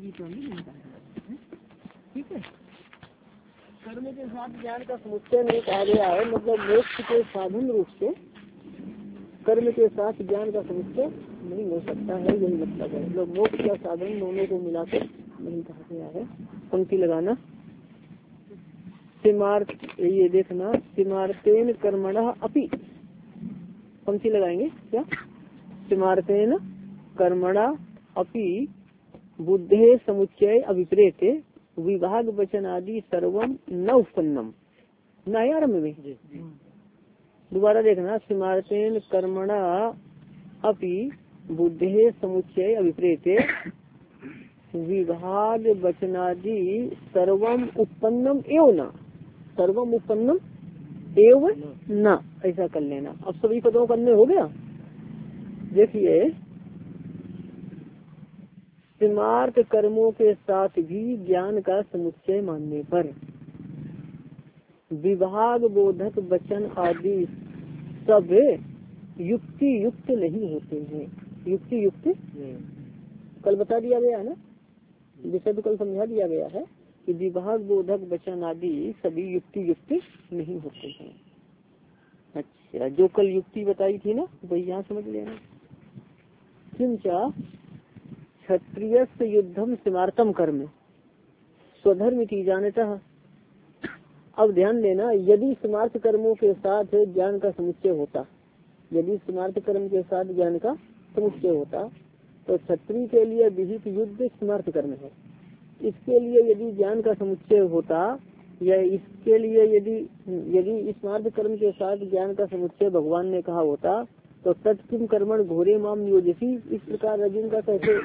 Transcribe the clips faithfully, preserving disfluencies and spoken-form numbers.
गीता में नहीं कहा। ठीक है, कर्म के साथ ज्ञान का समुच्चय नहीं कहा गया है, मतलब मोक्ष के साधन रूप से कर्म के साथ ज्ञान का समुच्चय नहीं हो सकता है, यही मतलब है। मतलब मोक्ष का साधन दोनों को मिलाकर नहीं कहा गया है। पंक्ति लगाना, सिमार्थ, ये देखना, सिमार्तेन कर्मणः अपि, पंक्ति लगाएंगे क्या, सिमार्तेन कर्मणः अपि बुद्धे समुच्चय अभिप्रेत विभाग वचन आदि सर्वम न उत्पन्नम न आरम्भ में। दोबारा देखना, सिमार्तेन कर्मणा अपि बुद्धे समुच्चय अभिप्रेत विभाग वचनादि सर्वम उत्पन्नम एव न, सर्वम उत्पन्नम एव न, ऐसा कर लेना। अब सभी पदों का अन्वय हो गया। देखिए, सिमार्थ कर्मों के साथ भी ज्ञान का समुच्चय मानने पर विभाग बोधक वचन आदि सब युक्ति युक्त नहीं होते हैं। युक्ति युक्त कल बता दिया गया है ना, विषय तो कल समझा दिया गया है कि विभाग बोधक वचन आदि सभी युक्ति युक्त नहीं होते हैं। अच्छा, जो कल युक्ति बताई थी ना, वही यहाँ समझ लेना। किंचा क्षत्रिय युद्धम सिमार्थम कर्म स्वधर्म की जानता। अब ध्यान देना, यदि स्मार्थ कर्मों के साथ ज्ञान का समुच्चय होता, यदि स्मार्थ कर्म के साथ ज्ञान का समुच्चय होता तो क्षत्रिय के लिए विहित युद्ध स्मार्थ कर्म है। इसके लिए यदि ज्ञान का समुच्चय होता, या इसके लिए यदि यदि स्मार्थ कर्म के साथ ज्ञान का समुच्चय भगवान ने कहा होता तो तत्किम कर्मण घोरे माम नियोजसी, इस प्रकार अर्जुन का कैसे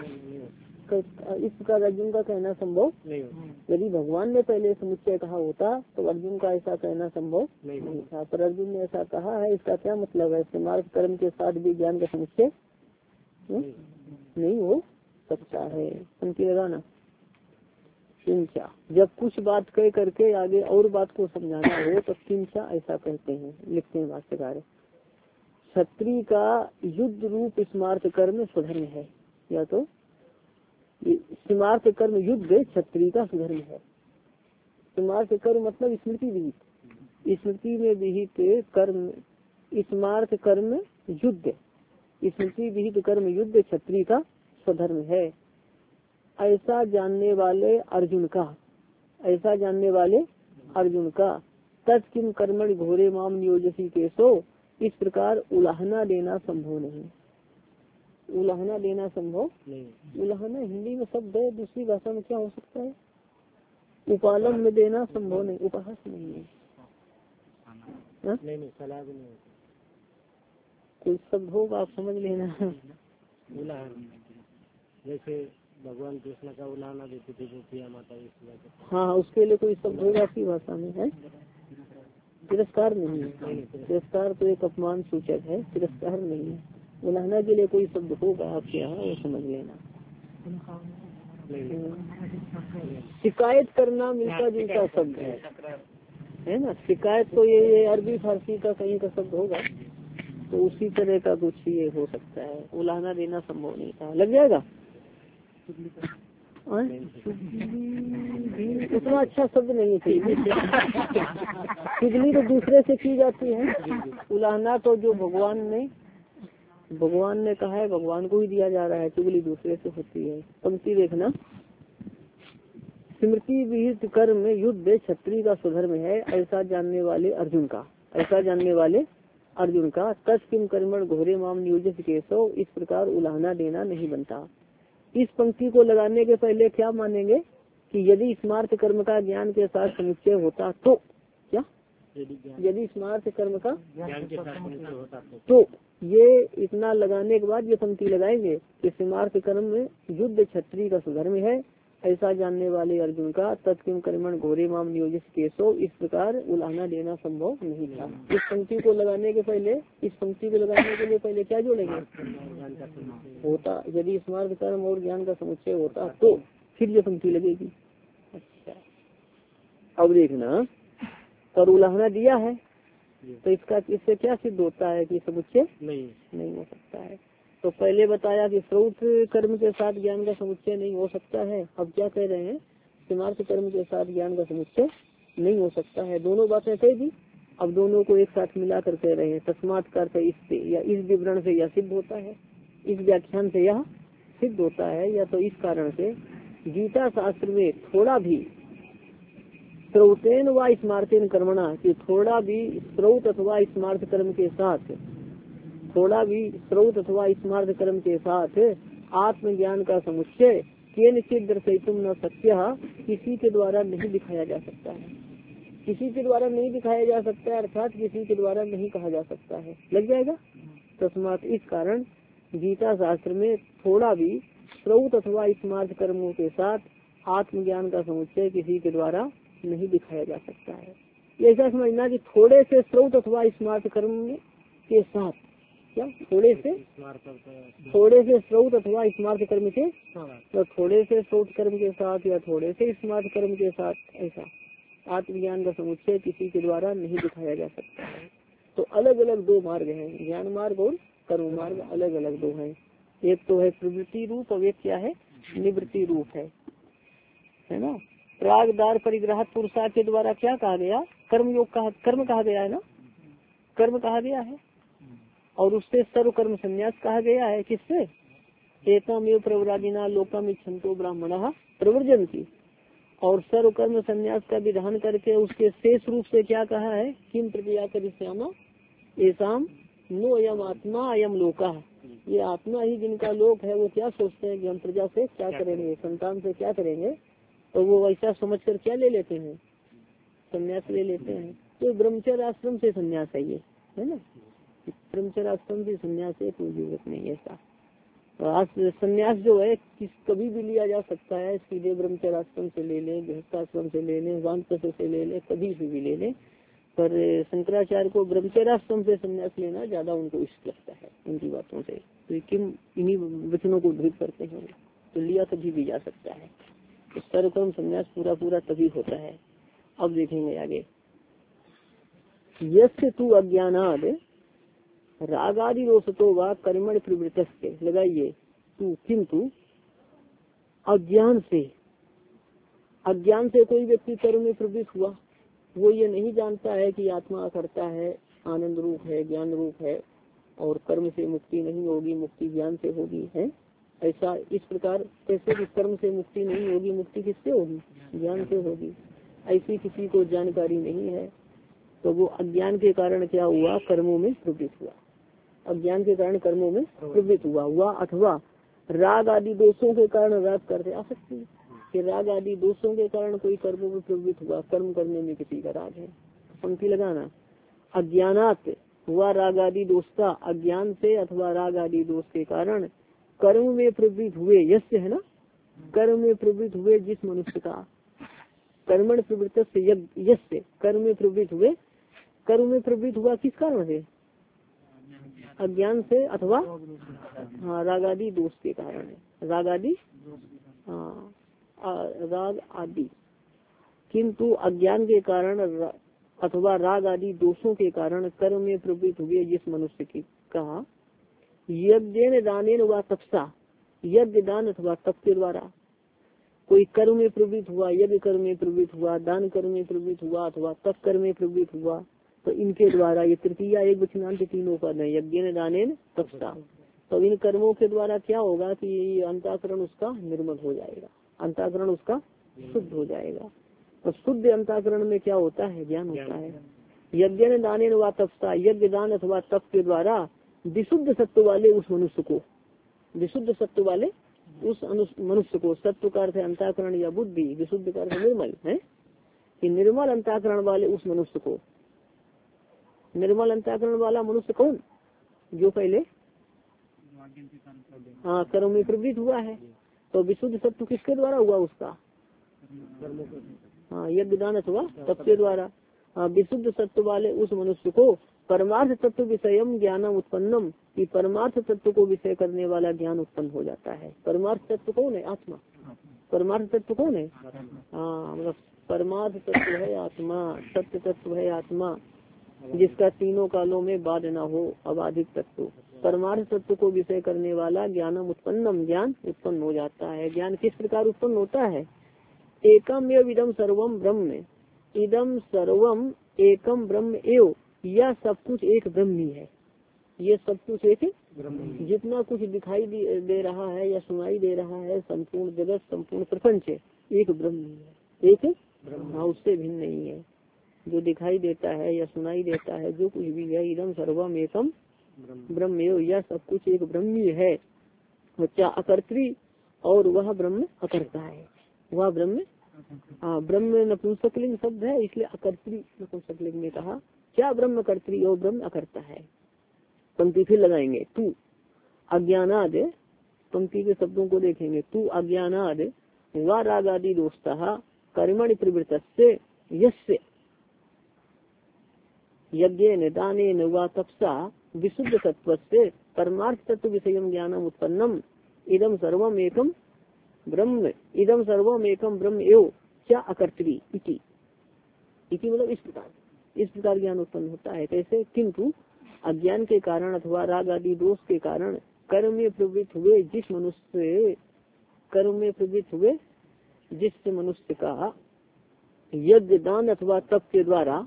इस प्रकार अर्जुन का कहना संभव नहीं। यदि भगवान ने पहले समुच्चय कहा होता तो अर्जुन का ऐसा कहना संभव नहीं, नहीं था, पर अर्जुन ने ऐसा कहा है। इसका क्या मतलब है, स्मार्थ कर्म के साथ भी ज्ञान का समुच्चय नहीं, नहीं हो सकता है। पंक्ति लगाना, किंचा, जब कुछ बात कह करके आगे और बात को समझाना हो तो किंचा ऐसा कहते हैं, लिखते हैं भाष्यकार। क्षत्रिय का युद्ध रूप स्मार्थ कर्म स्वधर्म है, या तो स्मार्थ कर्म युद्ध क्षत्रिय का स्वधर्म है। स्मार्थ कर्म मतलब स्मृति विहित, स्मृति में विहित कर्म, स्मार्थ कर्म युद्ध, स्मृति विहित कर्म युद्ध क्षत्रिय का स्वधर्म है। ऐसा जानने वाले अर्जुन का, ऐसा जानने वाले अर्जुन का तत्किम कर्मण घोरे माम नियोजसी केशो, इस प्रकार उलाहना देना संभव नहीं। उलाहना देना संभव नहीं। उलाहना हिंदी में शब्द है, दूसरी भाषा में क्या हो सकता है, उपालन में देना संभव नहीं, उपहास नहीं है। नहीं नहीं, सलाह भी नहीं, कोई शब्द होगा आप समझ लेना। उलाहना जैसे भगवान कृष्ण का उलाहना देते थे जो प्रिया माता, हाँ उसके लिए कोई शब्द होगा आपकी भाषा में है। तिरस्कार नहीं है, तिरस्कार तो एक अपमान सूचक है, तिरस्कार नहीं है। उलाहना के लिए कोई शब्द होगा आपके यहाँ, वो समझ लेना। शिकायत करना मिलता जुलता शब्द है, है ना। शिकायत तो ये, ये अरबी फारसी का कहीं का शब्द होगा, तो उसी तरह का कुछ ये हो सकता है। उलाहना देना संभव नहीं था, लग जाएगा। उतना अच्छा शब्द नहीं है। चुगली तो दूसरे से की जाती है, उलाहना तो जो भगवान ने भगवान ने कहा है, भगवान को ही दिया जा रहा है, चुगली दूसरे से होती है। पंक्ति देखना, स्मृति विहित कर्म युद्ध क्षत्रिय का स्वधर्म है, ऐसा जानने वाले अर्जुन का, ऐसा जानने वाले अर्जुन का तत्किम कर्मण घोरे माम नियोजित केशव, इस प्रकार उलाहना देना नहीं बनता। इस पंक्ति को लगाने के पहले क्या मानेंगे कि यदि स्मार्थ कर्म का ज्ञान के साथ समुच्चय होता तो क्या, यदि स्मार्थ कर्म का ज्ञान के साथ समुच्चय होता तो ये इतना लगाने के बाद ये पंक्ति लगाएंगे कि स्मार्थ कर्म में युद्ध क्षत्रिय का स्वधर्म है, ऐसा जानने वाले अर्जुन का तत्किम कर्मण घोरे माम नियोजित केशव, इस प्रकार उलाहना देना संभव नहीं था। इस पंक्ति को लगाने के पहले, इस पंक्ति को लगाने के लिए पहले क्या जोड़ेंगे, होता, यदि स्मार्थ कर्म और ज्ञान का समुच्चय होता तो फिर ये पंक्ति लगेगी। अच्छा, अब देखना, पर उलाहना दिया है तो इसका इससे क्या सिद्ध होता है कि समुच्चय नहीं नहीं हो सकता है। तो पहले बताया कि श्रौत कर्म के साथ ज्ञान का समुच्चय नहीं हो सकता है। अब क्या कह रहे हैं, स्मार्थ कर्म के साथ ज्ञान का समुच्चय नहीं हो सकता है। दोनों बातें कह दी, अब दोनों को एक साथ मिलाकर कह रहे हैं। तस्मात् का अर्थ इससे या इस विवरण से यह सिद्ध होता है, इस व्याख्यान से यह सिद्ध होता है, या तो इस कारण से गीता शास्त्र में थोड़ा भी श्रौतेन व स्मार्तेन कर्मणा, कि थोड़ा भी श्रौत अथवा स्मार्थ कर्म के साथ थोड़ा भी श्रौत अथवा स्मार्थ कर्म के साथ आत्मज्ञान का समुच्चय केनचित् दर्शयितुं न शक्यः, किसी के द्वारा नहीं दिखाया जा सकता है। किसी के द्वारा नहीं दिखाया जा सकता है अर्थात किसी के द्वारा नहीं कहा जा सकता है। लग जाएगा। तस्मात् इस कारण गीता शास्त्र में थोड़ा भी श्रौत अथवा स्मार्थ कर्मों के साथ आत्मज्ञान का समुच्चय किसी के द्वारा नहीं दिखाया जा सकता है। ये ऐसा समझना कि थोड़े से श्रौत अथवा स्मार्थ कर्म के साथ, क्या थोड़े से थोड़े से श्रौत अथवा स्मार्थ कर्म के, तो थोड़े से श्रौत कर्म के साथ या थोड़े से स्मार्थ कर्म के साथ ऐसा आत्मज्ञान का समुच्चय किसी के द्वारा नहीं दिखाया जा सकता है। तो अलग अलग दो मार्ग हैं, ज्ञान मार्ग और कर्म मार्ग अलग अलग दो हैं। एक तो है प्रवृत्ति रूप और एक क्या है, निवृत्ति रूप है, है ना। रागदार परिग्रह पुरुषार्थ के द्वारा क्या कहा गया, कर्म योग कहा, कर्म कहा गया है ना, कर्म कहा गया है। और उससे सर्व कर्म संन्यास कहा गया है। किससे, एकमेव प्रवरादिना लोकम इच्छन्तो ब्राह्मणः प्रवर्जन्ति। और सर्व कर्म संन्यास का विधान करके उसके शेष रूप से क्या कहा है, किम प्रक्रिया करिष्यामः एसाम नो अयम आत्मा अयम लोका। ये आत्मा ही जिनका लोक है, वो क्या सोचते हैं कि हम प्रजा से क्या करेंगे, संतान से क्या करेंगे, तो वो ऐसा समझकर क्या ले लेते हैं, संन्यास ले लेते हैं। तो ब्रह्मचर्य आश्रम से संन्यास है ये, है ना। ब्रह्मचर्य आश्रम से संन्यास है, कोई जरूरत नहीं ऐसा। संन्यास जो है किस कभी भी लिया जा सकता है, सीधे ब्रह्मचर्य आश्रम से ले लें, गृहस्थाश्रम से ले लें, वानप्रस्थ से ले लें, कभी भी, भी ले लें। पर शंकराचार्य को ब्रह्मचर्य आश्रम से संन्यास लेना ज्यादा उनको इष्ट लगता है उनकी बातों से। तो किम इन्हीं वचनों को उद्धृत करते हैं, तो लिया कभी भी जा सकता है। तो सर्वकर्म संन्यास पूरा पूरा तभी होता है। अब देखेंगे आगे, यस्य तू अज्ञानाद रागादि दोषतो वा कर्मण प्रवृत्तस्ते, लगाइए तू, किंतु अज्ञान से, अज्ञान से कोई व्यक्ति कर्म में प्रवृत्त हुआ, वो ये नहीं जानता है कि आत्मा करता है, आनंद रूप है, ज्ञान रूप है, और कर्म से मुक्ति नहीं होगी, मुक्ति ज्ञान से होगी, है ऐसा। इस प्रकार कैसे भी कर्म से मुक्ति नहीं होगी, मुक्ति किससे होगी, ज्ञान से होगी, ऐसी किसी को जानकारी नहीं है। तो वो अज्ञान के कारण क्या हुआ, कर्मों में प्रवृत्त हुआ, अज्ञान के कारण कर्मों में प्रवृत्त हुआ हुआ अथवा राग आदि दोषों के कारण, राग करते आ सकती है कि राग आदि दोषों के कारण कोई कर्मों में प्रवृत्त हुआ, कर्म करने में किसी का राग है, पंक्ति लगाना। अज्ञानात हुआ राग आदि दोष का, अज्ञान से अथवा राग आदि दोष के कारण कर्म में प्रवृत्त हुए, यस्य है ना, कर्म में प्रवृत्त हुए जिस मनुष्य का, कर्मण प्रवृत्त से यस्य, कर्म में प्रवृत्त हुए, कर्म में प्रवृत्त हुआ किस कारण से, अज्ञान से अथवा हाँ राग आदि दोष के कारण है, राग आदि हाँ राग आदि, किंतु अज्ञान के कारण अथवा राग आदि दोषों के कारण कर्म में प्रवृत्त हुए जिस मनुष्य की कहा, यज्ञ दानेन व तपसा, यज्ञ दान अथवा तप के द्वारा कोई कर्म में प्रवृत्त हुआ, यज्ञ कर्म में प्रवृत्त हुआ, दान कर्म में प्रवृत्त हुआ अथवा तप कर्म में प्रवृत्त हुआ, तो इनके द्वारा ये तृतीया एक वचनांत तीनों पद है, यज्ञ दानेन तपसा। तो इन कर्मों के द्वारा क्या होगा कि अंतःकरण उसका निर्मल हो जाएगा, अंतःकरण उसका शुद्ध हो जाएगा। तो शुद्ध अंतःकरण में क्या होता है, ज्ञान होता है। यज्ञ दानेन व तपसा, यज्ञ दान अथवा तप के द्वारा विशुद्ध सत्व वाले उस मनुष्य को, विशुद्ध सत्व वाले उस मनुष्य को, सत्व का अर्थ है अंतःकरण या बुद्धि, विशुद्ध का अर्थ निर्मल है कि निर्मल अंतःकरण वाले उस मनुष्य को, निर्मल अंतःकरण वाला मनुष्य कौन, जो पहले हाँ कर्म में प्रवृत्त हुआ है। तो विशुद्ध सत्व किसके द्वारा हुआ उसका, हाँ यज्ञ दान अथवा तप के द्वारा। हाँ विशुद्ध सत्व वाले उस मनुष्य को परमार्थ तत्व विषयम ज्ञानम उत्पन्नम, कि परमार्थ तत्व को विषय करने वाला ज्ञान उत्पन्न हो जाता है। परमार्थ तत्व कौन है, आत्मा। परमार्थ तत्व कौन है, हाँ मतलब परमार्थ तत्व है आत्मा, सत्य तत्व है आत्मा, जिसका तीनों कालों में बाध न हो, अबाधित तत्व। परमार्थ तत्व को विषय करने वाला ज्ञानम उत्पन्नम, ज्ञान उत्पन्न हो जाता है। ज्ञान किस प्रकार उत्पन्न होता है? एकम एव इदम सर्वम ब्रह्म, इदम सर्वम एकम ब्रह्म एव, यह सब कुछ एक ब्रह्म ही है। ये सब कुछ एक जितना कुछ दिखाई दे रहा है या सुनाई दे रहा है, संपूर्ण जगत संपूर्ण प्रपंच एक ब्रह्म ही है, एक हाँ, उससे भिन्न नहीं है। जो दिखाई देता है या सुनाई देता है, जो कुछ भी है, इदम सर्वम एकम ब्रह्म एव, यह सब कुछ एक ब्रह्म ही है। बच्चा अकर्त्री, और वह ब्रह्म अकर्ता है। वह ब्रह्म, हाँ, ब्रह्म नपुंसकलिंग शब्द है, इसलिए अकर्त्री नपुंसकलिंग में कहा। क्या ब्रह्म कर्त्री और ब्रह्म अकर्ता है? पंक्ति फिर लगाएंगे, तू अज्ञानाद, पंक्ति के शब्दों को देखेंगे। तू अज्ञानाद व राग आदि दोषतः कर्मणि प्रवृत्तस्य यस्य यज्ञेन दानेन व तपसा विशुद्ध सत्वस्य परमार्थ तत्व विषयम ज्ञानम उत्पन्नम, इदम सर्वम एकम ब्रह्म, इदम सर्वम एकम ब्रह्म एव क्या अकर्त्री इति, इति मतलब इस प्रकार, इस प्रकार ज्ञान उत्पन्न होता है। कैसे? किंतु अज्ञान के कारण अथवा राग आदि दोष के कारण कर्म में प्रवृत्त हुए जिस मनुष्य कर्म में प्रवृत्त हुए जिस मनुष्य का यज्ञ दान अथवा तप के द्वारा,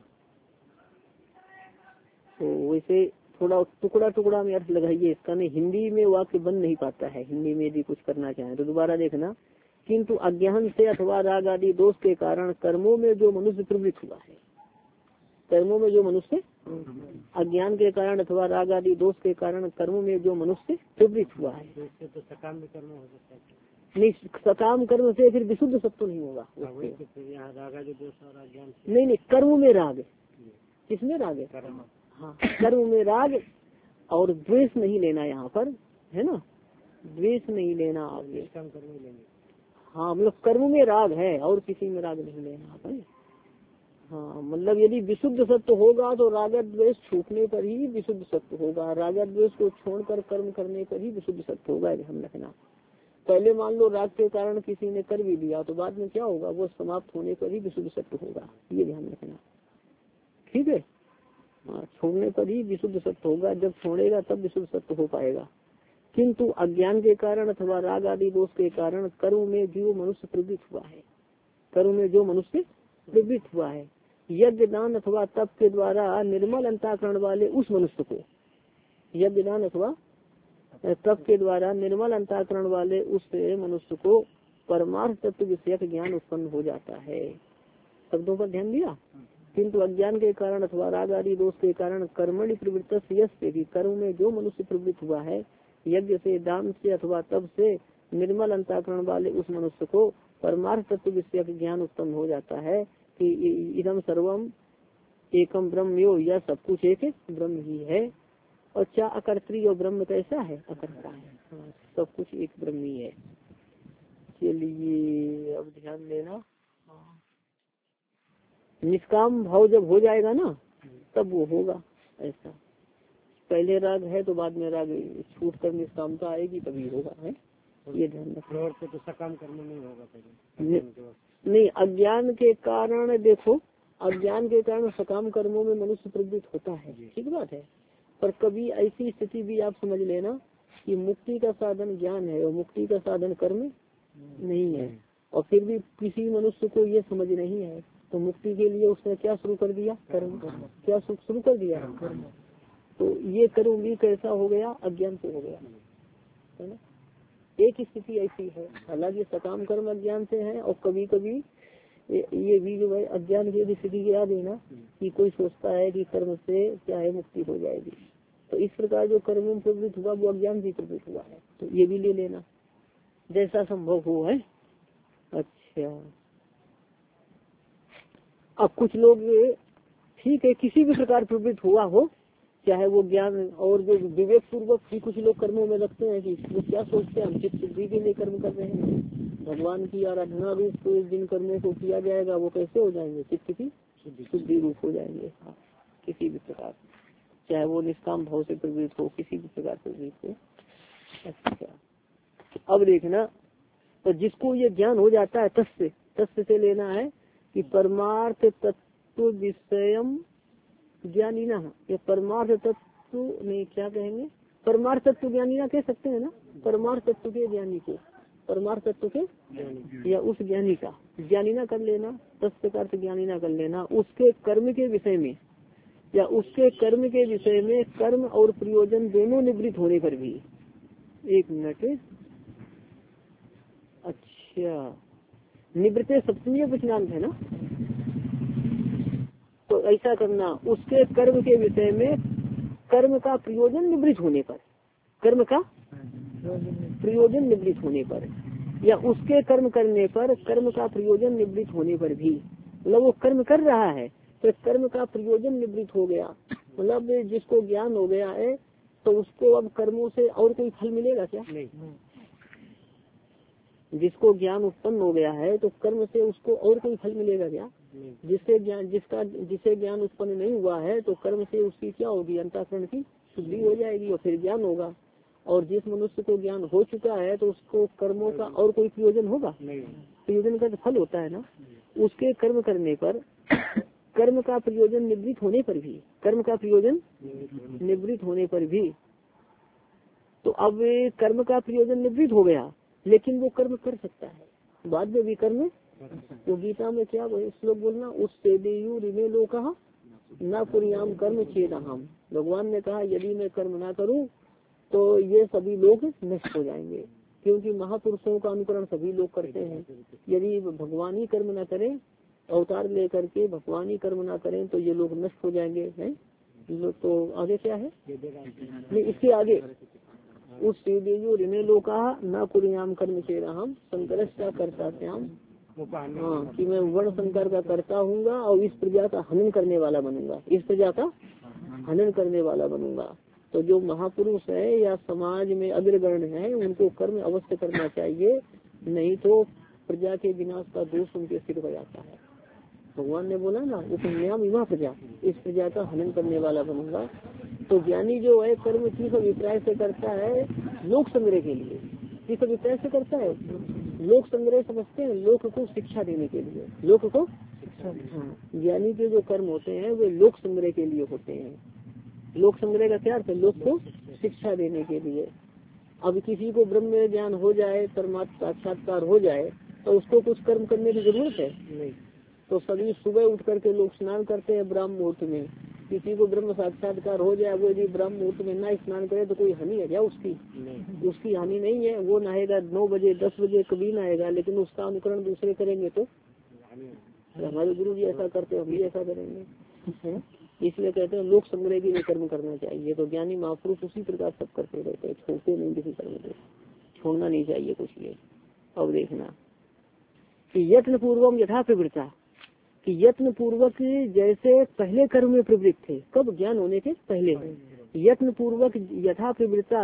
तो वैसे थोड़ा टुकड़ा टुकड़ा में अर्थ लगाइए इसका, नहीं हिंदी में वाक्य बन नहीं पाता है। हिंदी में यदि कुछ करना चाहे तो दोबारा देखना। किंतु अज्ञान से अथवा राग आदि दोष के कारण कर्मों में जो मनुष्य प्रवृत्त हुआ है, कर्मों में जो मनुष्य अज्ञान के कारण अथवा राग आदि दोष के कारण कर्मों में जो मनुष्य प्रवृत्त हुआ है, तो सकाम में कर्म हो सकता है। नहीं, सकाम कर्म से फिर विशुद्ध सत्व नहीं होगा। नहीं नहीं, कर्म में राग, किसमें राग है? हाँ, कर्म में राग, और द्वेष नहीं लेना यहाँ पर, है ना, द्वेष नहीं लेना आपने। हाँ, मतलब कर्म में राग है और किसी में राग नहीं लेना है। हाँ, मतलब यदि विशुद्ध सत्व होगा तो राग द्वेष छूटने पर ही विशुद्ध सत्व होगा, राग द्वेष को छोड़कर कर्म करने पर ही विशुद्ध सत्व होगा। हम रखना, पहले मान लो राग के कारण किसी ने कर भी दिया तो बाद में क्या होगा? वो समाप्त होने पर ही विशुद्ध सत्व होगा, ये ध्यान रखना। ठीक है, हाँ, छोड़ने पर ही विशुद्ध सत्व होगा, जब छोड़ेगा तब विशुद्ध सत्व हो पाएगा। किंतु अज्ञान के कारण अथवा राग आदि दोष के कारण कर्म में जो मनुष्य प्रवृत्त हुआ है, कर्म में जो मनुष्य प्रवृत्त हुआ है, यज्ञ दान अथवा तप के द्वारा निर्मल अंतःकरण वाले उस मनुष्य को, यज्ञ दान अथवा तप के द्वारा निर्मल अंतःकरण वाले उस मनुष्य को परमार्थ तत्व विषयक ज्ञान उत्पन्न हो जाता है। शब्दों पर ध्यान दिया। किंतु अज्ञान के कारण अथवा राग आदि दोष के कारण कर्मणि प्रवृत्त से भी, कर्म में जो मनुष्य प्रवृत्त हुआ है, यज्ञ से दान से अथवा तप से निर्मल अंतःकरण वाले उस मनुष्य को परमार्थ तत्व विषयक ज्ञान उत्पन्न हो जाता है कि इदम सर्वम एकम ब्रह्म यो, यह सब कुछ एक ब्रह्म ही है। और क्या अकर्त्री और ब्रह्म कैसा है? अकर्ता है। हाँ, सब कुछ एक ब्रह्म ही है। चलिए अब ध्यान देना, निष्काम भाव जब हो जाएगा ना तब वो होगा ऐसा। पहले राग है तो बाद में राग छूट कर निष्कामता आएगी तभी होगा, है ये ध्यान रखना। तो सकाम कर्म नहीं होगा पहले नहीं, अज्ञान के कारण, देखो अज्ञान के कारण सकाम कर्मों में मनुष्य प्रवृत्त होता है, ठीक बात है। पर कभी ऐसी स्थिति भी आप समझ लेना कि मुक्ति का साधन ज्ञान है और मुक्ति का साधन कर्म नहीं है, और फिर भी किसी मनुष्य को ये समझ नहीं है तो मुक्ति के लिए उसने क्या शुरू कर दिया? कर्म। क्या शुरू कर दिया? कर्म। तो ये कर्म भी कैसा हो गया? अज्ञान से हो गया, है ना। एक स्थिति ऐसी है, हालांकि सकाम कर्म अज्ञान से है, और कभी कभी ये भी जो है अज्ञान की स्थिति क्या देना कि कोई सोचता है कि कर्म से क्या है मुक्ति हो जाएगी, तो इस प्रकार जो कर्म में प्रवृत्त हुआ वो अज्ञान से प्रवृत्त हुआ है, तो ये भी ले लेना जैसा संभव हो, है। अच्छा, अब कुछ लोग ठीक है किसी भी प्रकार प्रवृत्त हुआ हो, चाहे वो ज्ञान और जो विवेक पूर्वक भी कुछ लोग कर्मों में रखते हैं कि वो क्या सोचते हैं हम चित्त शुद्धि के लिए कर्म कर रहे हैं, भगवान की आराधना रूप जिन कर्मों को किया जाएगा वो कैसे हो जाएंगे? चित्त की शुद्धि रूप हो जाएंगे। हाँ, किसी भी प्रकार, चाहे वो निष्काम भाव से प्रवृत्त हो, किसी भी प्रकार प्रवृत्त हो। अच्छा, अब देखना, तो जिसको ये ज्ञान हो जाता है तस्य, तस्य से लेना है कि परमार्थ तत्व विषयम ज्ञानी ना, ये परमार्थ तत्व नहीं क्या कहेंगे? परमार्थ तत्व ज्ञानी ना कह सकते हैं ना, परमार्थ तत्व के ज्ञानी को, परमार्थ तत्व के या उस ज्ञानी का ज्ञानी ना कर लेना, तत्व का अर्थ ज्ञानी ना कर लेना, उसके कर्म के विषय में या उसके कर्म के विषय में कर्म और प्रयोजन दोनों निवृत्त होने पर भी। एक मिनट, अच्छा निवृत्त सप्तमी वचनांत है ना, तो ऐसा करना, उसके कर्म के विषय में कर्म का प्रयोजन निवृत्त होने पर, कर्म का प्रयोजन निवृत्त होने पर या उसके कर्म करने पर कर्म का प्रयोजन निवृत्त होने पर भी, मतलब वो कर्म कर रहा है तो कर्म का प्रयोजन निवृत्त हो गया, मतलब जिसको ज्ञान हो गया है तो उसको अब कर्मों से और कोई फल मिलेगा क्या? नहीं। जिसको ज्ञान उत्पन्न हो गया है तो कर्म से उसको और कोई फल मिलेगा क्या? जिससे ज्ञान जिसका जिसे ज्ञान उत्पन्न नहीं हुआ है तो कर्म से उसकी क्या होगी, अंतःकरण की शुद्धि हो जाएगी और फिर ज्ञान होगा। और जिस मनुष्य को ज्ञान हो चुका है तो उसको कर्मों का और कोई प्रयोजन होगा? प्रयोजन का फल होता है ना, उसके कर्म करने पर कर्म का प्रयोजन निवृत्त होने पर भी, कर्म का प्रयोजन निवृत्त होने पर भी, तो अब कर्म का प्रयोजन निवृत्त हो गया लेकिन वो कर्म कर सकता है, बाद में भी कर्म। तो गीता में क्या श्लोक बोलना, उससे देयु रिमे लो कहा न पुरियाम कर्म चेद हम, भगवान ने कहा यदि मैं कर्म ना करूं तो ये सभी लोग नष्ट हो जाएंगे, क्योंकि महापुरुषों का अनुकरण सभी लोग करते हैं। यदि भगवान ही कर्म ना करें, अवतार लेकर के भगवान ही कर्म ना करें तो ये लोग नष्ट हो जाएंगे हैं। तो आगे क्या है, नहीं इसके आगे उस ऋणे लोका न कुरियाम कर्म चेद हम शंकर करता श्याम, हाँ कि मैं वर्ण संकर का करता हूँगा और इस प्रजा का हनन करने वाला बनूंगा, इस प्रजा का हनन करने वाला बनूंगा। तो जो महापुरुष है या समाज में अग्रगण्य है उनको कर्म अवश्य करना चाहिए, नहीं तो प्रजा के विनाश का दोष उनके सिर पर जाता है। भगवान ने बोला ना उपन्याम युवा प्रजा, इस प्रजा का हनन करने वाला बनूंगा। तो ज्ञानी जो है कर्म किस अभिप्राय से करता है, लोक संग्रह के लिए। किस अभिप्राय से करता है, लोक संग्रह समझते हैं, लोक को शिक्षा देने के लिए, लोक को ज्ञानी के जो कर्म होते हैं वे लोक संग्रह के लिए होते हैं। लोक संग्रह का क्या अर्थ है, लोक को शिक्षा देने के लिए। अब किसी को ब्रह्म ज्ञान हो जाए, परमात्मा साक्षात्कार हो जाए तो उसको कुछ कर्म करने की जरूरत है नहीं। तो सभी सुबह उठ करके लोग स्नान करते हैं ब्रह्म मुहूर्त में। किसी को ब्रह्म साक्षात्कार हो जाए, वो यदि ब्रह्म मुहूर्त में ना स्नान करे तो कोई हानि है क्या उसकी? नहीं। उसकी हानि नहीं है, वो नहाएगा नौ बजे दस बजे कभी नहाएगा, लेकिन उसका अनुकरण दूसरे करेंगे तो हमारे गुरु जी ऐसा करते हैं, हम भी ऐसा करेंगे। इसलिए कहते हैं लोक संग्रह के लिए कर्म करना चाहिए। तो ज्ञानी महापुरुष उसी प्रकार सब करते रहते हैं, छोड़ते नहीं किसी कर्म को, छोड़ना नहीं चाहिए कुछ लिए। अब देखना कि यत्न पूर्वम यथा प्रवृत्ता, कि यत्न पूर्वक जैसे पहले कर्म में प्रवृत्त थे, कब ज्ञान होने के पहले, यत्न पूर्वक यथा प्रवृत्ता,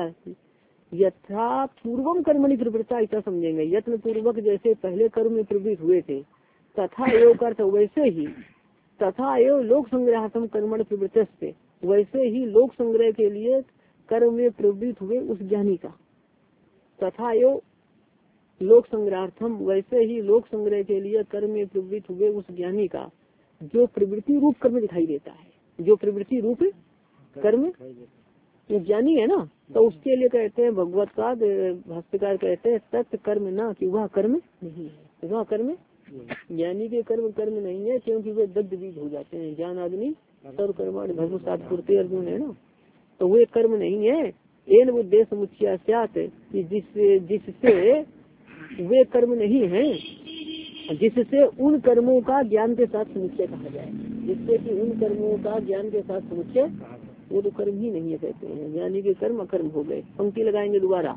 यथा पूर्वम कर्मणि प्रवृत्ता ऐसा समझेंगे। यत्न पूर्वक जैसे पहले कर्म में प्रवृत्त हुए थे, तथा एवं करते वैसे ही, तथा एवं लोक संग्रहार्थम कर्मण प्रवृत्त, वैसे ही लोक संग्रह के लिए कर्म में प्रवृत्त हुए उस ज्ञानी का। तथा एवं लोक संग्रहार्थम, वैसे ही लोक संग्रह के लिए कर्म में प्रवृत्त हुए उस ज्ञानी का जो प्रवृत्ति रूप कर्म दिखाई देता है, जो प्रवृत्ति रूप कर्म ये ज्ञानी है ना, तो उसके लिए कहते हैं भगवत का भाष्यकार कहते हैं तत्व कर्म ना, कि वह कर्म नहीं है, वह कर्म ज्ञानी के कर्म कर्म नहीं है, क्योंकि वे दग्ध बीज हो जाते हैं। ज्ञान आदमी सर्व कर्माण धर्म सातपुरते अर्जुन है ना, तो वे कर्म नहीं है। एन उद्देश्य मुख्यात, जिस जिससे वे कर्म नहीं है, जिससे उन कर्मों का ज्ञान के साथ समुच्चय कहा जाए, जिससे कि उन कर्मों का ज्ञान के साथ समुच्चय, वो तो कर्म ही नहीं है कहते हैं। ज्ञानी के कर्म अकर्म हो गए। पंक्ति लगाएंगे दोबारा,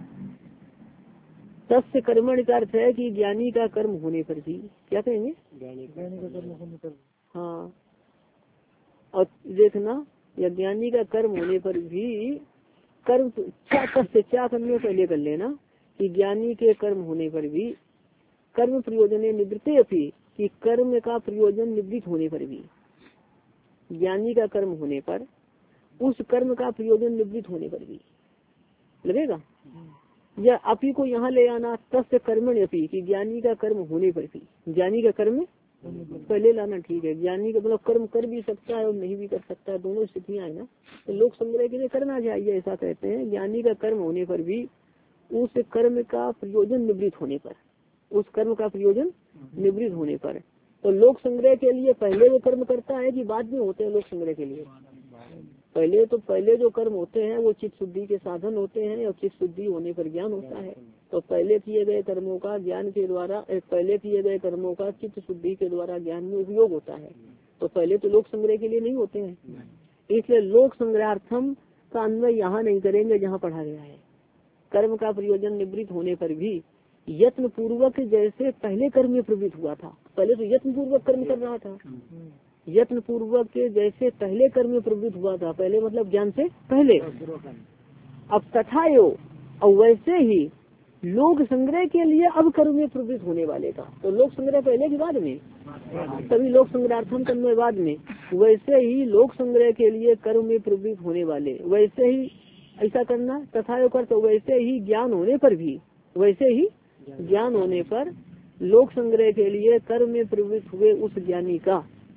तस्य कर्मण का अर्थ है कि ज्ञानी का कर्म होने पर भी, क्या कहेंगे, ज्ञानी का कर्म होने पर, हाँ। और देखना, या ज्ञानी का कर्म होने पर भी कर्म क्या तस्य क्या करने पहले कर लेना कि ज्ञानी के कर्म होने पर भी कर्म प्रयोजन निवृत्ते अपनी, कि कर्म का प्रयोजन निवृत्त होने पर भी, ज्ञानी का कर्म होने पर उस कर्म का प्रयोजन निवृत्त होने पर भी लगेगा। या अपी को यहाँ ले आना, तस्य कर्मण अपी, कि ज्ञानी का कर्म होने पर भी, ज्ञानी का कर्म पहले लाना ठीक है। ज्ञानी का मतलब कर्म कर भी सकता है और नहीं भी कर सकता है, दोनों स्थितियां है ना। तो लोक संग्रह के लिए करना चाहिए ऐसा कहते हैं। ज्ञानी का कर्म होने पर भी उस कर्म का प्रयोजन निवृत्त होने पर, उस कर्म का प्रयोजन निवृत्त होने पर, तो लोक संग्रह के लिए पहले वो कर्म करता है कि बाद में होते हैं लोक संग्रह के लिए? पहले तो पहले जो कर्म होते हैं वो चित्त शुद्धि के साधन होते हैं और चित्त शुद्धि होने पर ज्ञान होता है। तो पहले किए गए कर्मों का ज्ञान के द्वारा, पहले किए गए कर्मों का चित्त शुद्धि के द्वारा ज्ञान में उपयोग होता है। तो पहले तो लोक संग्रह के लिए नहीं होते हैं, इसलिए लोक संग्रहार्थम का अन्वय यहाँ नहीं करेंगे जहाँ पढ़ा गया है। कर्म का प्रयोजन निवृत्त होने पर भी यत्न पूर्वक जैसे पहले कर्म में प्रवृत्त हुआ था, पहले तो यत्न पूर्वक कर्म कर रहा था, यत्न पूर्वक के जैसे पहले कर्म में प्रवृत्त हुआ था, पहले मतलब ज्ञान से पहले। अब तथा यो और वैसे ही लोक संग्रह के लिए अब कर्म में प्रवृत्त होने वाले का, तो लोक संग्रह पहले के बाद में, तभी लोक संग्रहार्थम कर्म बाद में, वैसे ही लोक संग्रह के लिए कर्म में प्रवृत्त होने वाले, वैसे ही ऐसा करना। तथा यो कर तो वैसे ही ज्ञान होने पर भी, वैसे ही ज्ञान होने पर लोक संग्रह के लिए कर्म में प्रवृत्त हुए उस ज्ञानी का,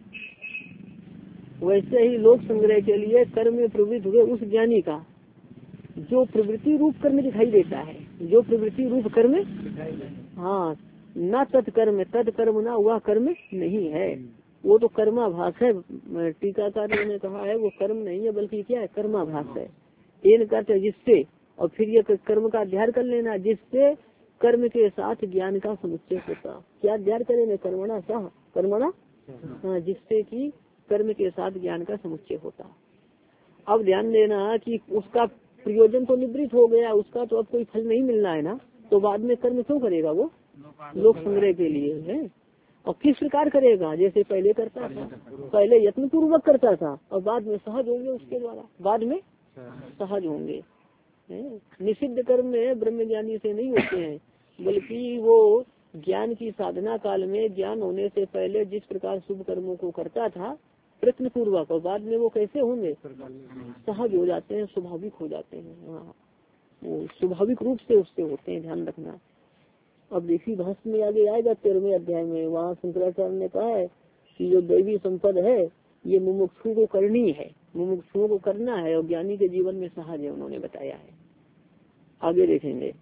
वैसे ही लोक संग्रह के लिए कर्म में प्रवृत्त हुए उस ज्ञानी का जो प्रवृत्ति रूप कर्म दिखाई देता है, जो प्रवृत्ति रूप कर्म, हाँ, न तत्कर्म, तत्कर्म ना वह कर्म नहीं है, वो तो कर्माभास है। टीकाकार ने कहा है वो कर्म नहीं है बल्कि क्या है, कर्माभास है। इन करते जिससे, और फिर ये कर्म का अध्ययन कर लेना जिससे कर्म के साथ ज्ञान का समुच्चय होता। क्या अध्ययन करेंगे? कर्मणा सह, कर्मणा, हाँ, जिससे कि कर्म के साथ ज्ञान का समुच्चय होता। अब ध्यान देना कि उसका प्रयोजन तो निवृत्त हो गया, उसका तो अब कोई फल नहीं मिलना है ना, तो बाद में कर्म क्यों करेगा? वो लोक संग्रह के लिए है। और किस प्रकार करेगा? जैसे पहले करता था, पहले यत्न पूर्वक करता था और बाद में सहज होंगे उसके द्वारा, बाद में सहज होंगे। निषिद्ध कर्म में ब्रह्म ज्ञानी से नहीं होते हैं, बल्कि वो ज्ञान की साधना काल में ज्ञान होने से पहले जिस प्रकार शुभ कर्मों को करता था प्रयत्न पूर्वक, और बाद में वो कैसे होंगे? सहज हो जाते हैं, स्वाभाविक हो जाते हैं। हाँ, वो स्वाभाविक रूप से उससे होते हैं, ध्यान रखना। अब देखिए भाष्य में आगे आएगा तेरहवें अध्याय में, वहाँ शंकराचार्य ने कहा है कि जो दैवी संपद है ये मुमुक्षु को करनी है, मुमुक्षुओं को करना है और ज्ञानी के जीवन में सहज है, उन्होंने बताया है। आगे देखेंगे।